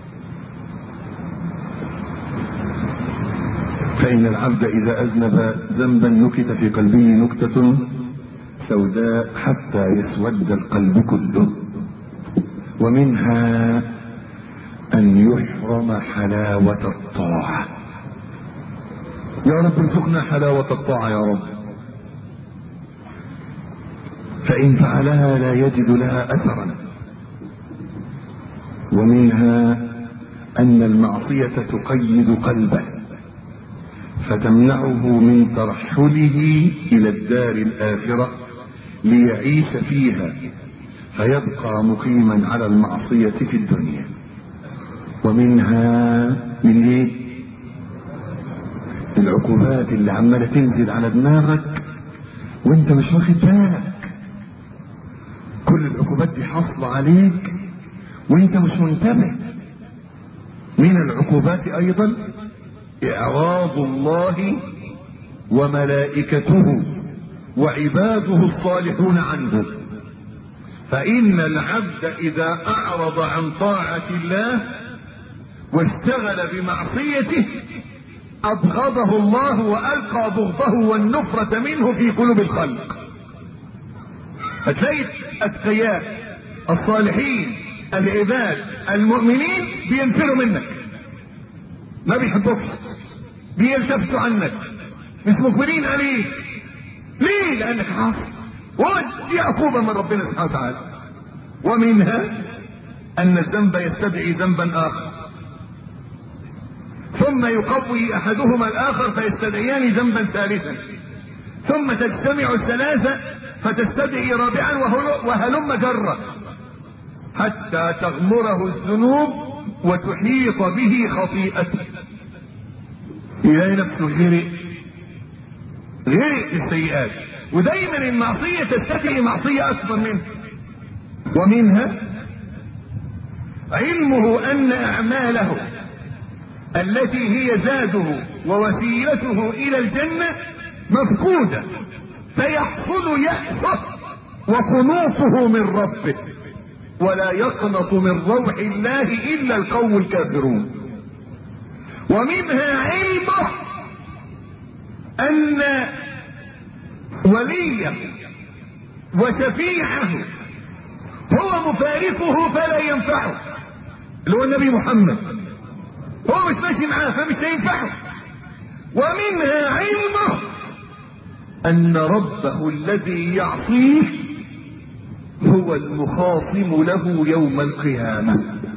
فإن العبد إذا أذنب ذنبا نكت في قلبه نكتة سوداء حتى يسود القلب كله. ومنها أن يحرم حلاوة الطاعة. يا رب ارزقنا حلاوة الطاعة يا رب. فإن فعلها لا يجد لها أثرا. ومنها أن المعصية تقيد قلبه فتمنعه من ترحله إلى الدار الآخرة ليعيش فيها، فيبقى مقيما على المعصية في الدنيا. ومنها من ايه؟ العقوبات اللي عمالة تنزل على دماغك وانت مش واخد بالك. كل العقوبات دي حاصلة عليك وانت مش منتبه. من العقوبات ايضا اعراض الله وملائكته وعباده الصالحون عنه. فإن العبد إذا أعرض عن طاعة الله واشتغل بمعصيته أبغضه الله وألقى بغضه والنفرة منه في قلوب الخلق. هتلاقي الأتقياء الصالحين العباد المؤمنين بينفروا منك، ما بيحبوكش، بيلتفتوا عنك، مش مقبلين عليك. ليه؟ لانك عاصي، ودي عقوبة من ربنا سبحانه وتعالى. ومنها ان الذنب يستدعي ذنبا اخر، ثم يقوي احدهما الاخر فيستدعيان ذنبا ثالثا، ثم تجتمع الثلاثة فتستدعي رابعا وهلم جرة حتى تغمره الذنوب وتحيط به خطيئته. إلى نفسه غرق غرق السيئات. ودايما المعصية تستدعي معصية أكبر منها. ومنها علمه أن أعماله التي هي زاده ووسيلته إلى الجنة مفقودة، فيحصل يأسه وقنوطه من ربه، ولا يقنط من روح الله إلا القوم الكافرون. ومنها علمه أن وليه وشفيعه هو مفارقه فلا ينفعه، اللي هو النبي محمد، هو مش ماشي معاه فمش هينفعه. ومنها علمه أن ربه الذي يعصيه هو المخاصم له يوم القيامة.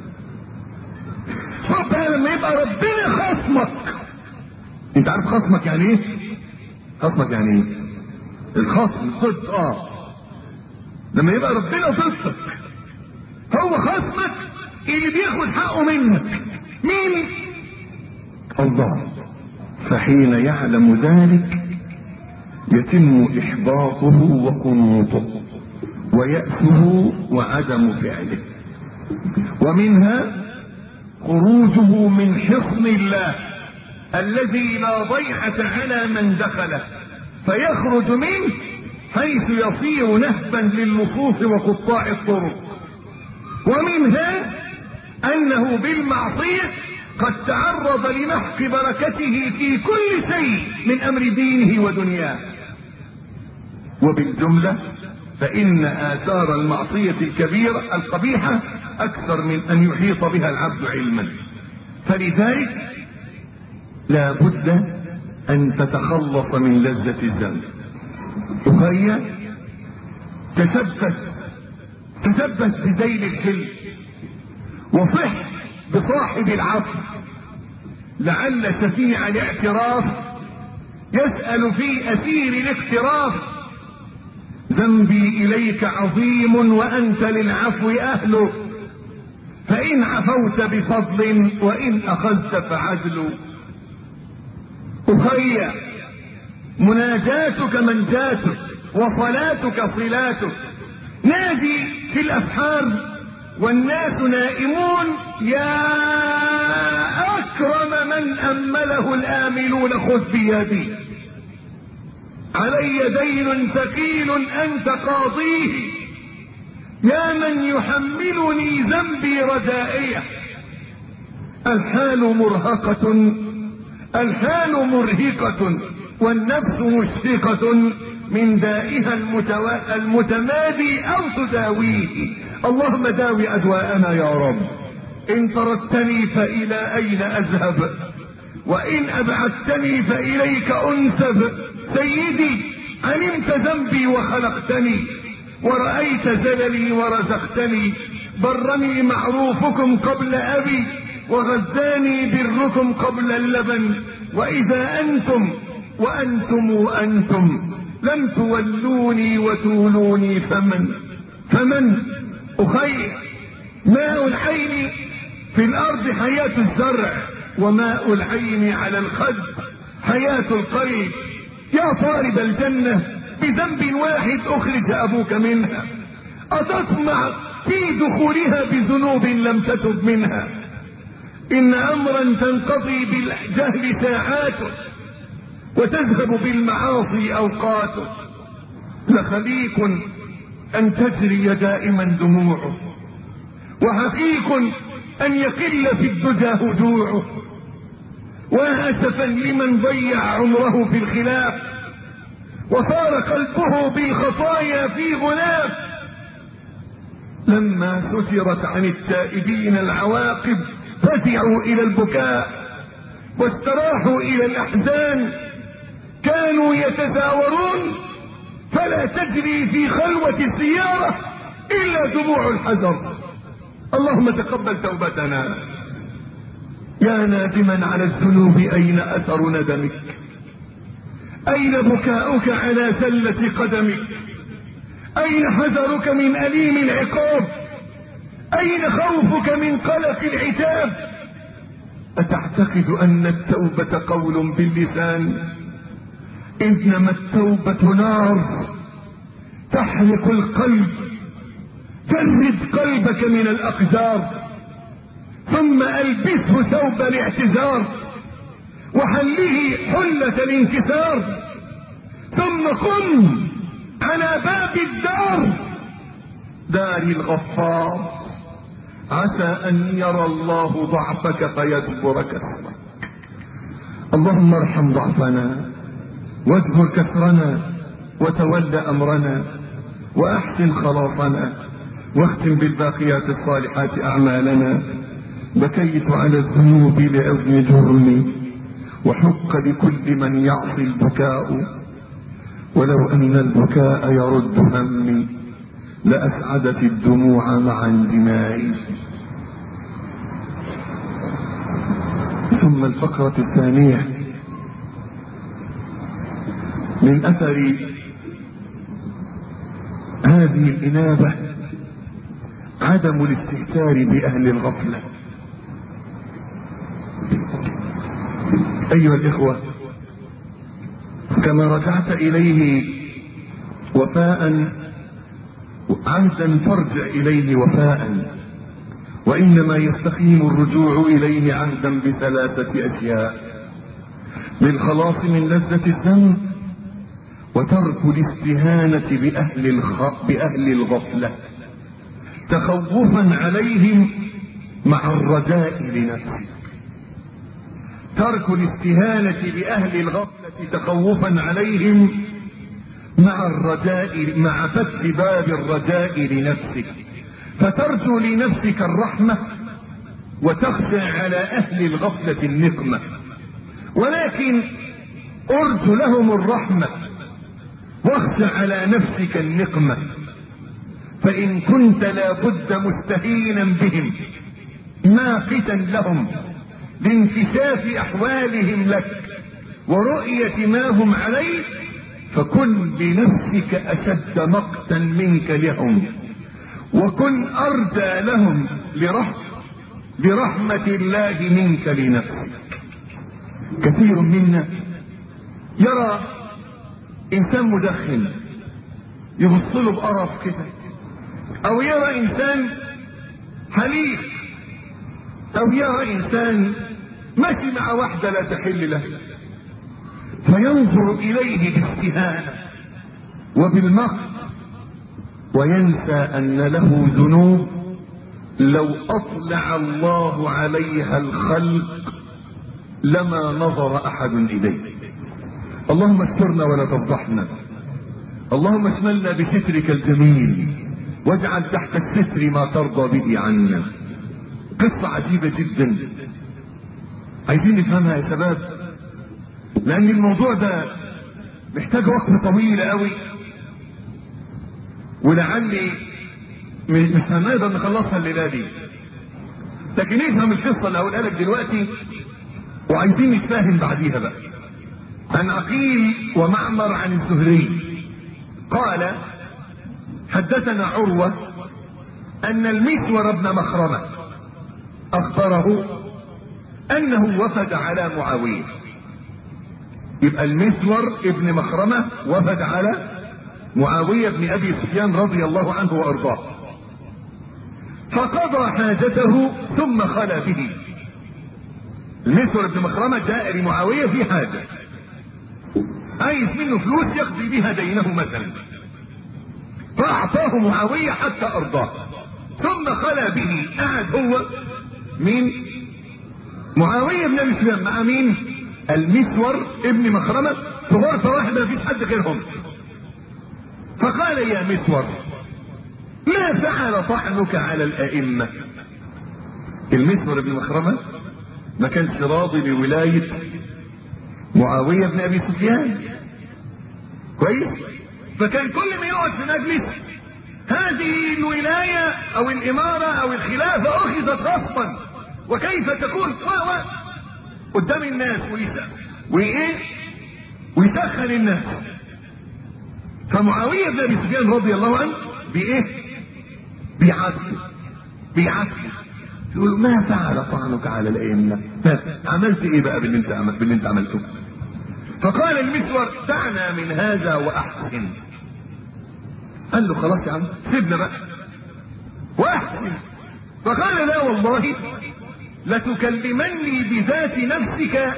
ربنا لما يبقى ربنا خصمك، انت عارف خصمك يعني ايه؟ خصمك يعني ايه؟ الخصم ضد. اه لما يبقى ربنا ضدك، هو خصمك اللي بياخد حقه منك. مين؟ الله. فحين يعلم ذلك يتم إحباطه وقنوطه ويأسه وعدم فعله. ومنها خروجه من حصن الله الذي لا ضيعة على من دخله، فيخرج منه حيث يصير نهبا للنصوص وقطاع الطرق. ومنها أنه بالمعصية قد تعرض لمحق بركته في كل شيء من أمر دينه ودنياه. وبالجملة فإن آثار المعصية الكبيرة القبيحة أكثر من أن يحيط بها العبد علما. فلذلك لا بد أن تتخلص من لذة الذنب. أخي تشبث تشبث بذيل الحلم وصح بصاحب العفو، لعل شفيع الاعتراف يسأل في أثير الاقتراف: ذنبي إليك عظيم وأنت للعفو أهله، فإن عفوت بفضل وإن أخذت فعدل. أخي مناجاتك منجاتك وصلاتك صلاتك. نادي في الأسحار والناس نائمون: يا أكرم من أمله الآملون خذ بيدي، علي دين ثقيل أنت قاضيه، يا من يحملني ذنبي رجائيه. الحال مرهقة الحال مرهقة والنفس مشفقة من دائها المتمادي أو تداويه. اللهم داوي أدواءنا يا رب. إن طردتني فإلى أين أذهب؟ وإن أبعدتني فإليك أنسب. سيدي علمت ذنبي وخلقتني، ورأيت زللي ورزقتني، برني معروفكم قبل أبي، وغزاني بركم قبل اللبن. وإذا أنتم وأنتم أنتم لم تولوني وتولوني فمن فمن أخي ماء العين في الأرض حياة الزرع، وماء العين على الخد حياة القلب. يا طالب الجنة بذنب واحد أخرج أبوك منها، أتطمع في دخولها بذنوب لم تتب منها؟ إن أمرا تنقضي بالجهل ساعاته وتذهب بالمعاصي أوقاته. لخليق أن تجري دائما دموعه، وحقيق أن يقل في الدجى هجوعه. وأسفا لمن ضيع عمره في الخلاف وصار قلبه بالخطايا في غلاف. لما سترت عن التائبين العواقب فزعوا إلى البكاء، واستراحوا الى الاحزان كانوا يتزاورون فلا تجري في خلوة السيارة الا دموع الحزن. اللهم تقبل توبتنا. يا نادما على الذنوب اين اثر ندمك؟ اين بكاؤك على زلة قدمك؟ اين حذرك من اليم العقاب؟ اين خوفك من قلق العتاب؟ اتعتقد ان التوبة قول باللسان؟ انما التوبة نار تحرق القلب. جرد قلبك من الاقدار ثم البسه ثوب الاعتذار وحله حلة الانكسار ثم قم على باب الدار دار الغفار عسى ان يرى الله ضعفك فيجبر كسرك. اللهم ارحم ضعفنا واجبر كسرنا وتول امرنا واحسن خلاصنا واختم بالباقيات الصالحات اعمالنا. بكيت على الذنوب لعظم جرمي وحق لكل من يعصي البكاء، ولو ان البكاء يرد همي لاسعدت الدموع مع اندمائي. ثم الفقرة الثانية من اثر هذه الانابة عدم الاستهتار باهل الغفلة. ايها الاخوة، كما رجعت اليه وفاء عهدا فارجع اليه وفاء، وانما يستقيم الرجوع اليه عهدا بثلاثة اشياء: للخلاص من لذة الذنب، وترك الاستهانة بأهل, الخ... بأهل الغفلة تخوفا عليهم مع الرجاء لنفسك. ترك الاستهانة بأهل الغفلة تخوفا عليهم مع الرجاء، مع فتح باب الرجاء لنفسك، فترجو لنفسك الرحمة وتخشى على أهل الغفلة النقمة. ولكن ارجو لهم الرحمة واخشى على نفسك النقمة، فإن كنت لابد مستهينا بهم ناقتا لهم لانكشاف أحوالهم لك ورؤية ما هم عليه، فكن بنفسك أشد مقتا منك لهم، وكن أرجى لهم لرحمة, لرحمة الله منك لنفسك. كثير منا يرى انسان مدخن يبص له بقرف كده، او يرى انسان حليق، او يرى انسان ماشي مع واحدة لا تحل له، فينظر اليه باستهانة وبالمقت، وينسى ان له ذنوب لو اطلع الله عليها الخلق لما نظر احد اليه. اللهم استرنا ولا تفضحنا، اللهم اشملنا بسترك الجميل واجعل تحت الستر ما ترضى به عنا. قصة عجيبة جدا عايزين نفهمها يا شباب، لان الموضوع ده محتاج وقت طويل قوي، ولعلي مش هنقدر نخلصها الليله دي، لكن نفهم القصه اللي هقولها لك دلوقتي وعايزين نتفاهم بعديها بقى. عن عقيل ومعمر عن الزهري قال: حدثنا عروة ان المسور بن مخرمة اخبره انه وفد على معاوية. يبقى المسور ابن مخرمة وفد على معاوية بن ابي سفيان رضي الله عنه وارضاه، فقضى حاجته ثم خلا به. المسور بن مخرمة جاء لمعاوية في حاجة، عايز منه فلوس يقضي بها دينه مثلا، فاعطاه معاوية حتى ارضاه، ثم خلا به. قعد هو من معاوية بن ابي سفيان مع مين؟ المسور ابن مخرمة في غرفة واحدة مفيش حد غيرهم. فقال: يا مسور، ما فعل طعنك على الائمة؟ المسور ابن مخرمة ما كانش راضي بولاية معاوية بن ابي سفيان، كويس؟ فكان كل ما يقعد في مجلس هذه الولاية او الامارة او الخلافة اخذت غصبا، وكيف تكون و و قدام الناس وايه ويسخن الناس. فمعاوية بن ابي سفيان رضي الله عنه بايه بيعاتب بيعاتب يقول ما فعل طعنك على الائمة، عملت ايه بقى باللي انت عملت باللي انت عملته؟ فقال المسور دعنا من هذا واحسن. قال له خلاص يا عم سيبنا بقى واحسن. فقال لا والله لتكلمني بذات نفسك،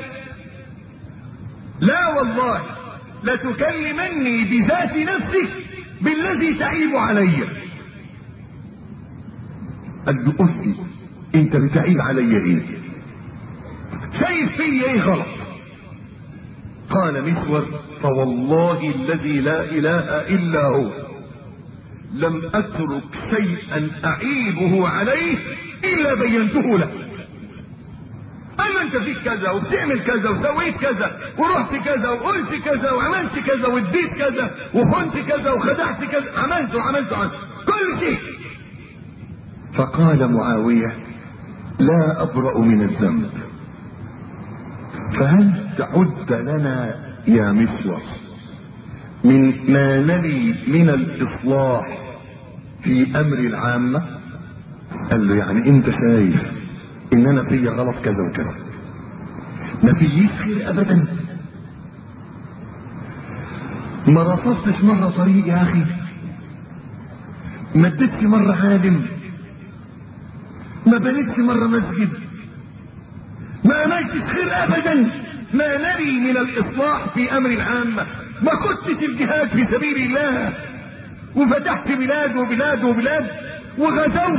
لا والله لتكلمني بذات نفسك بالذي تعيب علي. قال له قلت انت بتعيب علي ايه؟ شايف فيا ايه غلط؟ قال مسور فوالله الذي لا اله الا هو لم اترك شيئا اعيبه عليه الا بينته له. اما انت فيك كذا وبتعمل كذا وسويت كذا ورحت كذا وقلت كذا وعملت كذا واديت كذا وخنت كذا وخدعت كذا، عملت وعملت وعملت كل شيء. فقال معاوية لا ابرأ من الذنب، فهل تعد لنا يا مسور من ما نلي من الاصلاح في امر العامة؟ قال له يعني انت شايف ان انا فيا غلط كذا وكذا، ما فيش خير ابدا، ما رصدتش مرة طريق يا اخي، ما اديتش مرة عالم، ما بنيتش مرة مسجد، ما عملتش خير ابدا، ما نري من الاصلاح في امر العامة، ما كنتش الجهاد في سبيل الله وفتحت بلاد وبلاد وبلاد وغزوت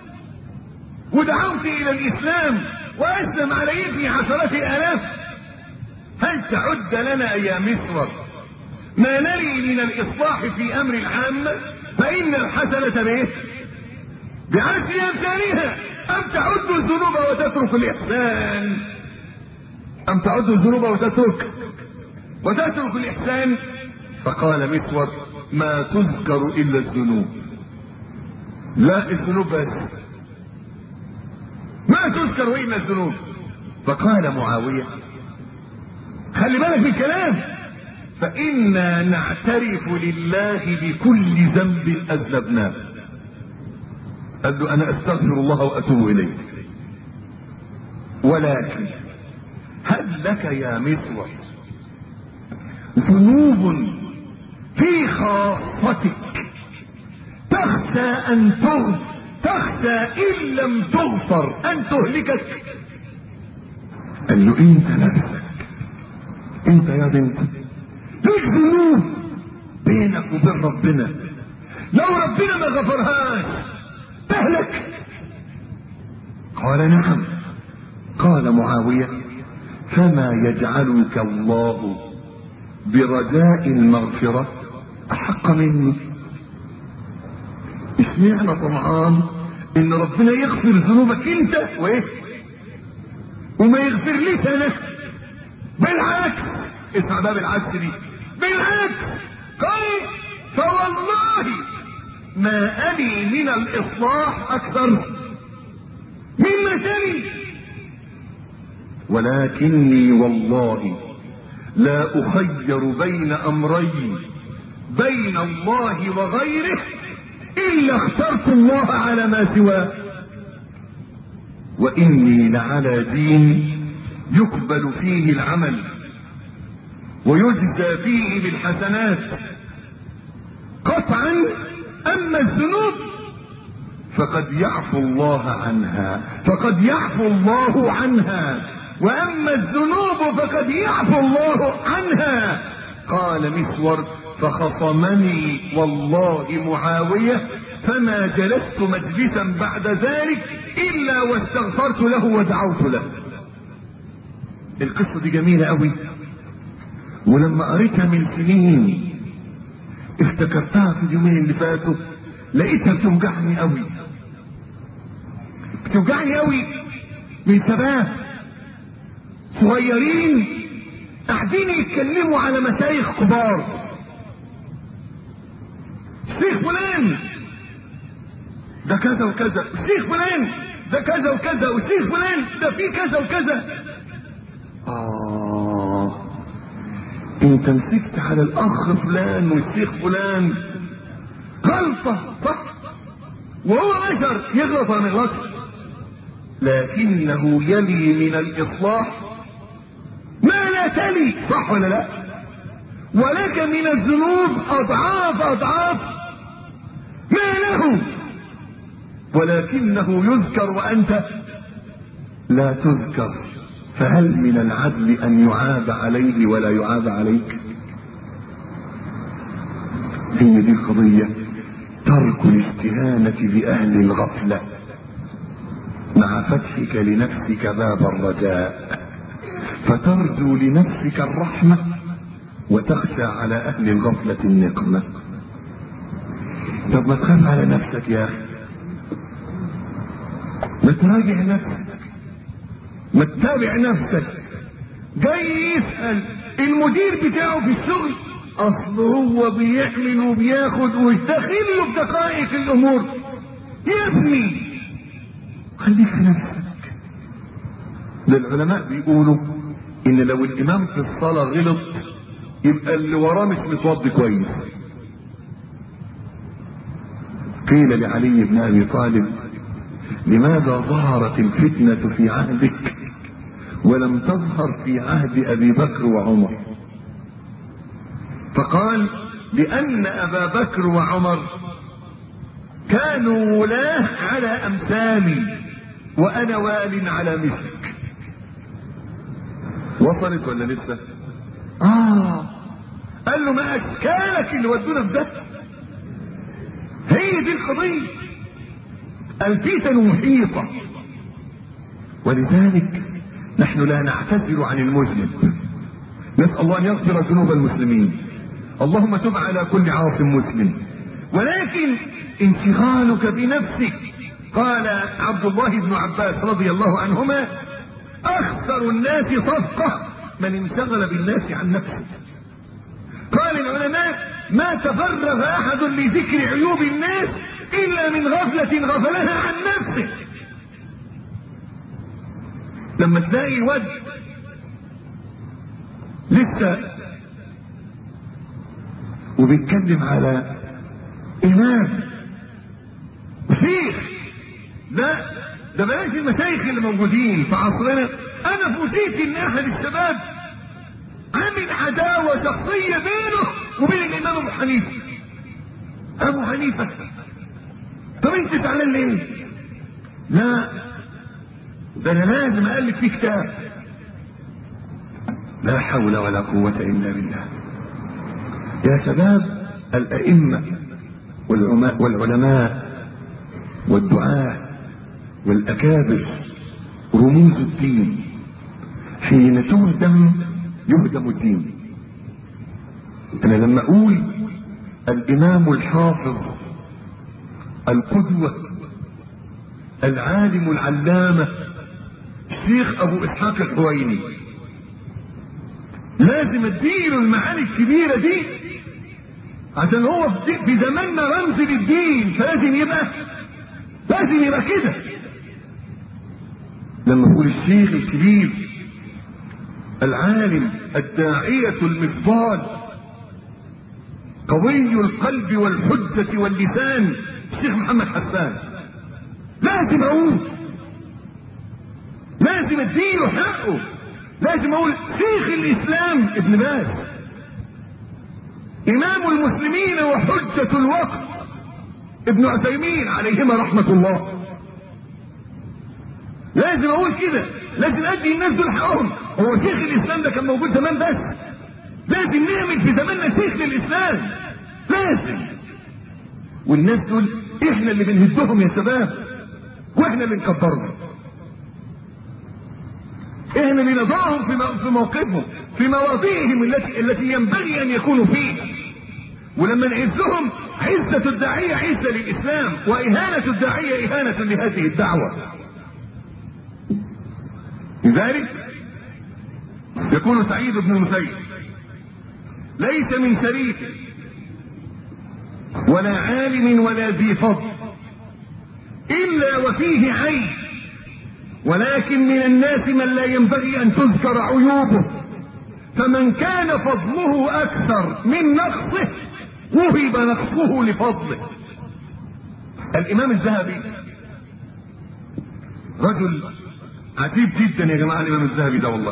ودعوت الى الاسلام واسلم على يدي عشرات الالاف. هل تعد لنا يا مسور ما نري من الاصلاح في امر العامة؟ فان الحسنة بايه؟ بعشر امثالها. ام تعد الذنوب وتترك الاحسان؟ ام تعد الذنوب وتترك وتترك الاحسان؟ فقال مسور ما تذكر الا الذنوب، لا الذنوب بس، ما تذكر الا الذنوب. فقال معاوية خلي بالك من الكلام، فإنا نعترف لله بكل ذنب أذنبناه. قال له أنا أستغفر الله وأتوب إليه، ولكن هل لك يا مسور ذنوب في خاصتك تخشى أن تغفر تخشى إن لم تغفر أن تهلكك؟ قال له أنت نفسك، أنت يا بنت ليك ذنوب بينك وبين ربنا، لو ربنا ما غفرهاش تهلك. قال نعم. قال معاوية فما يجعلك الله برجاء المغفرة أحق مني؟ اشمعنى طمعان ان ربنا يغفر ذنوبك انت وايه وما يغفر ليش انا؟ بالعكس، اسمع بقى بالعكس دي، بالعكس قال فوالله ما ألي من الإصلاح أكثر مما تلي، ولكني والله لا أخير بين أمرين بين الله وغيره إلا اخترت الله على ما سواه، وإني لعلى دين يقبل فيه العمل ويجزى فيه بالحسنات قطعا، أما الذنوب فقد يعفو الله عنها فقد يعفو الله عنها وأما الذنوب فقد يعفو الله عنها. قال مسور فخصمني والله معاوية فما جلست مجلسا بعد ذلك إلا واستغفرت له ودعوت له. القصة دي جميلة قوي، ولما قريتها من سنين افتكرتها في اليومين اللي فاتوا لقيتها بتوجعني قوي بتوجعني قوي من سبب صغيرين قاعدين يتكلموا على مشايخ كبار. الشيخ فلان ده كذا وكذا، الشيخ فلان ده كذا وكذا، والشيخ فلان ده فيه كذا وكذا. آه انت مسكت على الاخ فلان والشيخ فلان غلطة صح، وهو بشر يغلط ولا ما يغلطش، لكنه يلي من الاصلاح ما لا تلي، صح ولا لا؟ ولك من الذنوب اضعاف اضعاف ما له، ولكنه يذكر وانت لا تذكر. فهل من العدل ان يعاب عليه ولا يعاب عليك؟ هي دي القضية، ترك الاستهانة بأهل الغفلة مع فتحك لنفسك باب الرجاء، فترجو لنفسك الرحمة وتخشى على أهل الغفلة النقمة. طب ما تخاف على نفسك يا أخي، ما تراجع نفسك، ما تتابع نفسك. جاي يسأل المدير بتاعه في الشغل، اصل هو بيعمل وبياخد ويستخله بدقائق الامور. يا ابني خليك في نفسك. ده العلماء بيقولوا ان لو الامام في الصلاة غلط يبقى اللي وراه مش متوضي كويس. قيل لعلي بن ابي طالب لماذا ظهرت الفتنة في عهدك ولم تظهر في عهد ابي بكر وعمر؟ فقال لان ابا بكر وعمر كانوا ولاه على امثالي وانا وال على مثلك. وصلت ولا لسه؟ اه قال له ما اشكالك اللي ودونا في ده. هي دي القضية، الفتن محيطة. ولذلك نحن لا نعتذر عن المذنب، نسأل الله ان يغفر ذنوب المسلمين، اللهم تب على كل عاص مسلم. ولكن انشغالك بنفسك، قال عبد الله بن عباس رضي الله عنهما اخسر الناس صفقة من انشغل بالناس عن نفسه. قال العلماء ما تفرغ احد لذكر عيوب الناس الا من غفلة غفلها عن نفسه. لما تلاقي واد لسه وبيتكلم على امام شيخ، لا ده بلاش المشايخ اللي موجودين في عصرنا. انا فوجئت ان احد الشباب عامل عداوة شخصية بينه وبين الامام ابو حنيفة. ابو حنيفة طب انت زعلان ليه؟ لا ده انا لازم الف فيه كتاب. لا حول ولا قوة الا بالله. يا شباب، الائمة والعلماء والدعاة والاكابر رموز الدين، حين تهدم يهدم الدين. انا لما اقول الامام الحافظ القدوة العالم العلامة الشيخ ابو اسحاق الحويني، لازم اديله المعاني الكبيرة دي عشان هو في زماننا رمز للدين، فلازم يبقى لازم يبقى كده. لما اقول الشيخ الكبير العالم الداعية المفضال قوي القلب والحجة واللسان الشيخ محمد حسان، لازم اقول، لازم اديله حقه. لازم اقول شيخ الاسلام ابن باز، امام المسلمين وحجة الوقت ابن عثيمين عليهما رحمة الله. لازم اقول كده، لازم ادي الناس دول حقهم. هو شيخ الاسلام ده كان موجود زمان، بس لازم نعمل في زماننا شيخ للاسلام، لازم. والناس دول احنا اللي بنهدهم يا شباب، واحنا اللي نكبرهم، احنا اللي نضعهم في موقفهم، في مواضيعهم التي التي ينبغي ان يكونوا فيها. ولما نعزهم، عزة الداعية عزة للاسلام، واهانة الداعية اهانة لهذه الدعوة. لذلك يقول سعيد بن المسيب: ليس من شريك ولا عالم ولا ذي فضل إلا وفيه عيب، ولكن من الناس من لا ينبغي أن تذكر عيوبه، فمن كان فضله أكثر من نقصه وهب نقصه لفضله. الإمام الذهبي رجل عجيب جدا يا جماعة. الإمام الذهبي ده والله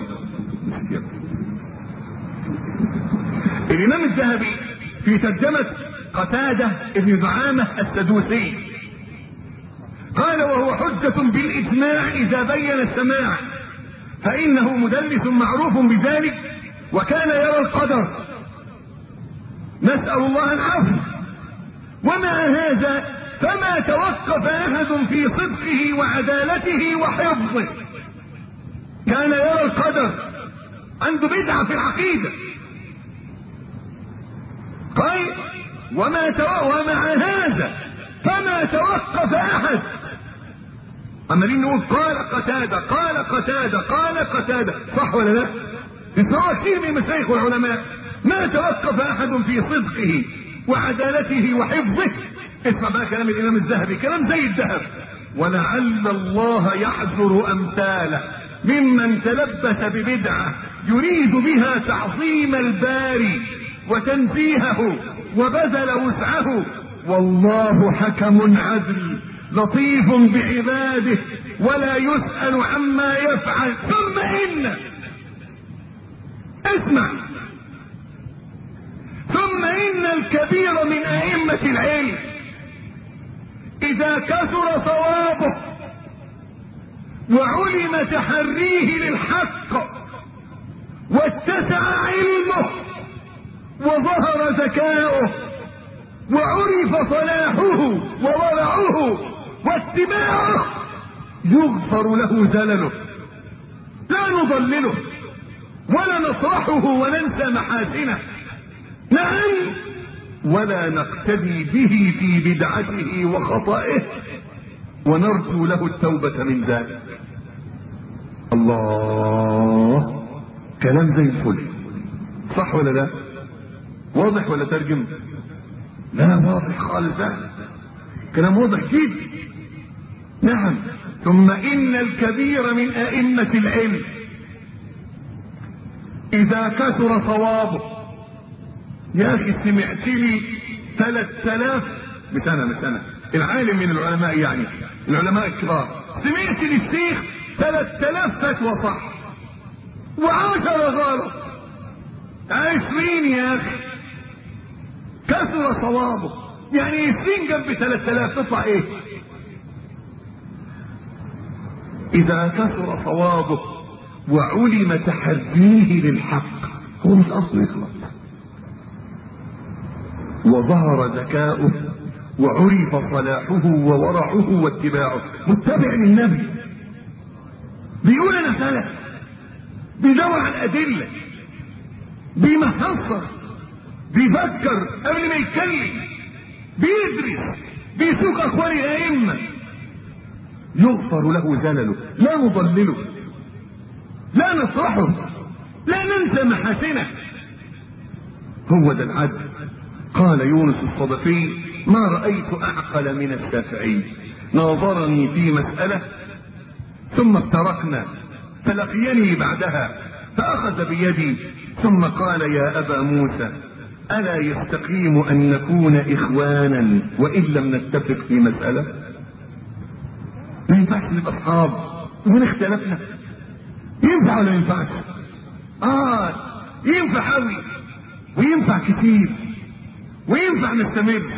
الإمام الذهبي في ترجمة قتادة ابن دعامة السدوسي قال: وهو حجة بالإجماع إذا بين السماع، فإنه مدلس معروف بذلك، وكان يرى القدر، نسأل الله العفو. ومع هذا فما توقف أحد في صدقه وعدالته وحفظه. كان يرى القدر، عنده بدعة في العقيدة. قال: وما تو... ومع هذا فما توقف أحد. عمالين نقول قال قتادة قال قتادة قال قتادة، صح ولا لا؟ في كثير من مشايخ العلماء ما توقف أحد في صدقه وعدالته وحفظه. اسمع بقى كلام الإمام الذهبي، كلام زي الذهب: ولعل الله يحذر أمثاله ممن تلبس ببدعة يريد بها تعظيم الباري وتنزيهه وبذل وسعه، والله حكم عدل لطيف بعباده ولا يسأل عما يفعل. ثم إن اسمع ثم إن الكبير من أئمة العلم إذا كثر صوابه وعلم تحريه للحق واتسع علمه وظهر ذكاؤه وعرف صلاحه وورعه واتباعه، يغفر له زلله، لا نضلله ولا نصرحه وننسى محاسنه، نعم، ولا نقتدي به في بدعته وخطئه ونرجو له التوبة من ذلك. الله، كلام زي الفل، صح ولا لا؟ واضح ولا ترجم؟ لا واضح خالص، كلام واضح جدا. نعم. ثم إن الكبير من أئمة العلم إذا كثر صوابه، يا أخي سمعت لي ثلاث آلاف بسنة بسنة العالم من العلماء، يعني العلماء الكبار، سمعت للشيخ ثلاث آلاف فتوى صح وعشرة غلط. عشرين يا أخي كثر صوابه، يعني عشرين جنب ثلاث آلاف تطلع إيه؟ إذا كثر صوابه وعلم تحريه للحق، هو مش أصله يخلص، وظهر ذكاؤه وعرف صلاحه وورعه واتباعه، متبع للنبي، بيقول انا سلف، بيدور على الادله، بيمحصر، بيفكر قبل ما يتكلم، بيدرس، بيسوق اقوال الائمه، يغفر له زلله، لا نضلله، لا نصرحه، لا ننسى محاسنه. هو ده العدل. قال يونس الصدفي: ما رأيت أعقل من الشافعي، ناظرني في مسألة ثم افترقنا، فلقيني بعدها فأخذ بيدي ثم قال: يا أبا موسى، ألا يستقيم أن نكون إخوانا وإن لم نتفق في مسألة؟ ما ينفعش نبقى أصحاب ومن اختلفنا؟ ينفع ولا ينفعش؟ آه ينفع قوي وينفع كتير وينفع نستمر.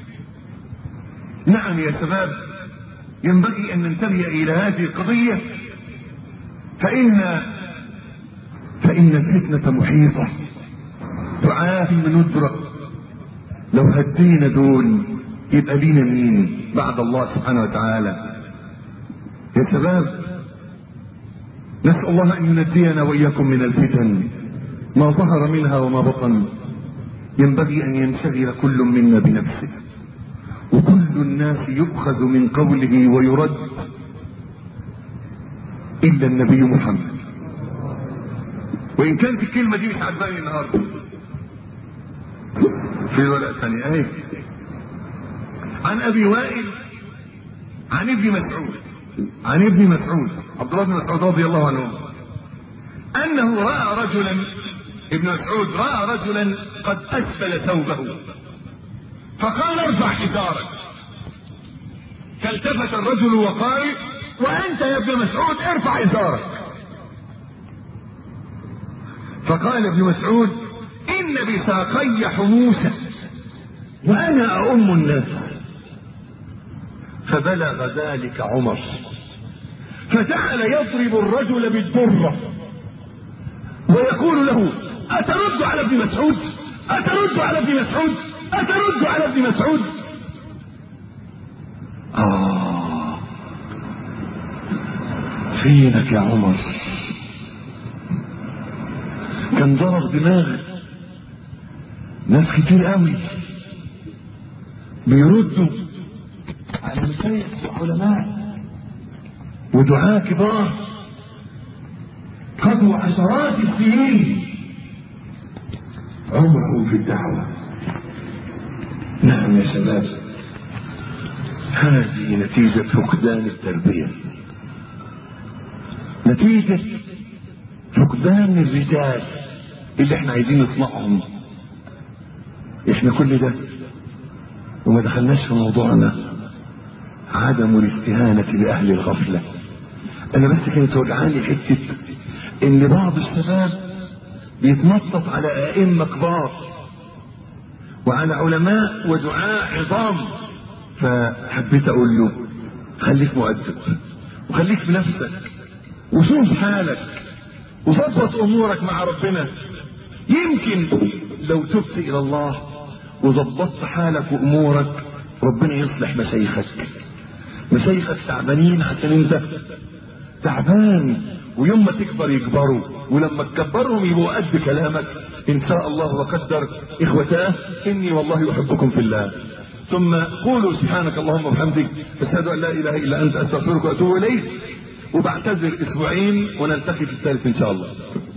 نعم يا شباب، ينبغي ان ننتبه الى هذه القضية، فان فان الفتنة محيطة تعافي من ندرة. لو هدينا دول يبقى لينا مين بعد الله سبحانه وتعالى؟ يا شباب، نسأل الله ان ينجينا واياكم من الفتن ما ظهر منها وما بطن. ينبغي ان ينشغل كل منا بنفسه، وكل الناس يؤخذ من قوله ويرد الا النبي محمد. وان كانت الكلمه دي مش عجباني النهارده. في ورقه ثانيه اهي عن ابي وائل عن ابن مسعود عن ابن مسعود عبد الله بن مسعود رضي الله عنه انه راى رجلا، ابن مسعود راى رجلا قد اسفل ثوبه فقال ارفع ازارك، فالتفت الرجل وقال وانت يا ابن مسعود ارفع ازارك. فقال ابن مسعود ان بساقي حموسه وانا اؤم الناس. فبلغ ذلك عمر فجعل يضرب الرجل بالدره ويقول له اترد على ابن مسعود اترد على ابن مسعود اترد على ابن مسعود. آه فينك يا عمر؟ كان ضرب دماغ ناس كتير قوي بيردوا على مشايخ علماء ودعاة كبار قضوا عشرات السنين عمرهم في الدعوة. نعم يا شباب، هذه نتيجة فقدان التربية، نتيجة فقدان الرجال اللي احنا عايزين نصنعهم. احنا كل ده وما دخلناش في موضوعنا عدم الاستهانة بأهل الغفلة. انا بس كانت وجعاني حتة ان بعض الشباب بيتنطط على ائمة كبار وعلى علماء ودعاء عظام، فحبيت اقول له خليك مؤدب وخليك بنفسك وشوف حالك وظبط امورك مع ربنا. يمكن لو تبت الى الله وظبطت حالك وامورك ربنا يصلح مشايخك. مشايخك تعبانين عشان انت تعبان، ويوم ما تكبر يكبروا، ولما تكبرهم يبقوا قد كلامك ان شاء الله وقدر. اخوتاه اني والله احبكم في الله. ثم قولوا سبحانك اللهم وبحمدك اشهد ان لا اله الا انت استغفرك واتوب اليك. وبعتذر اسبوعين ونلتقي في الثالث ان شاء الله.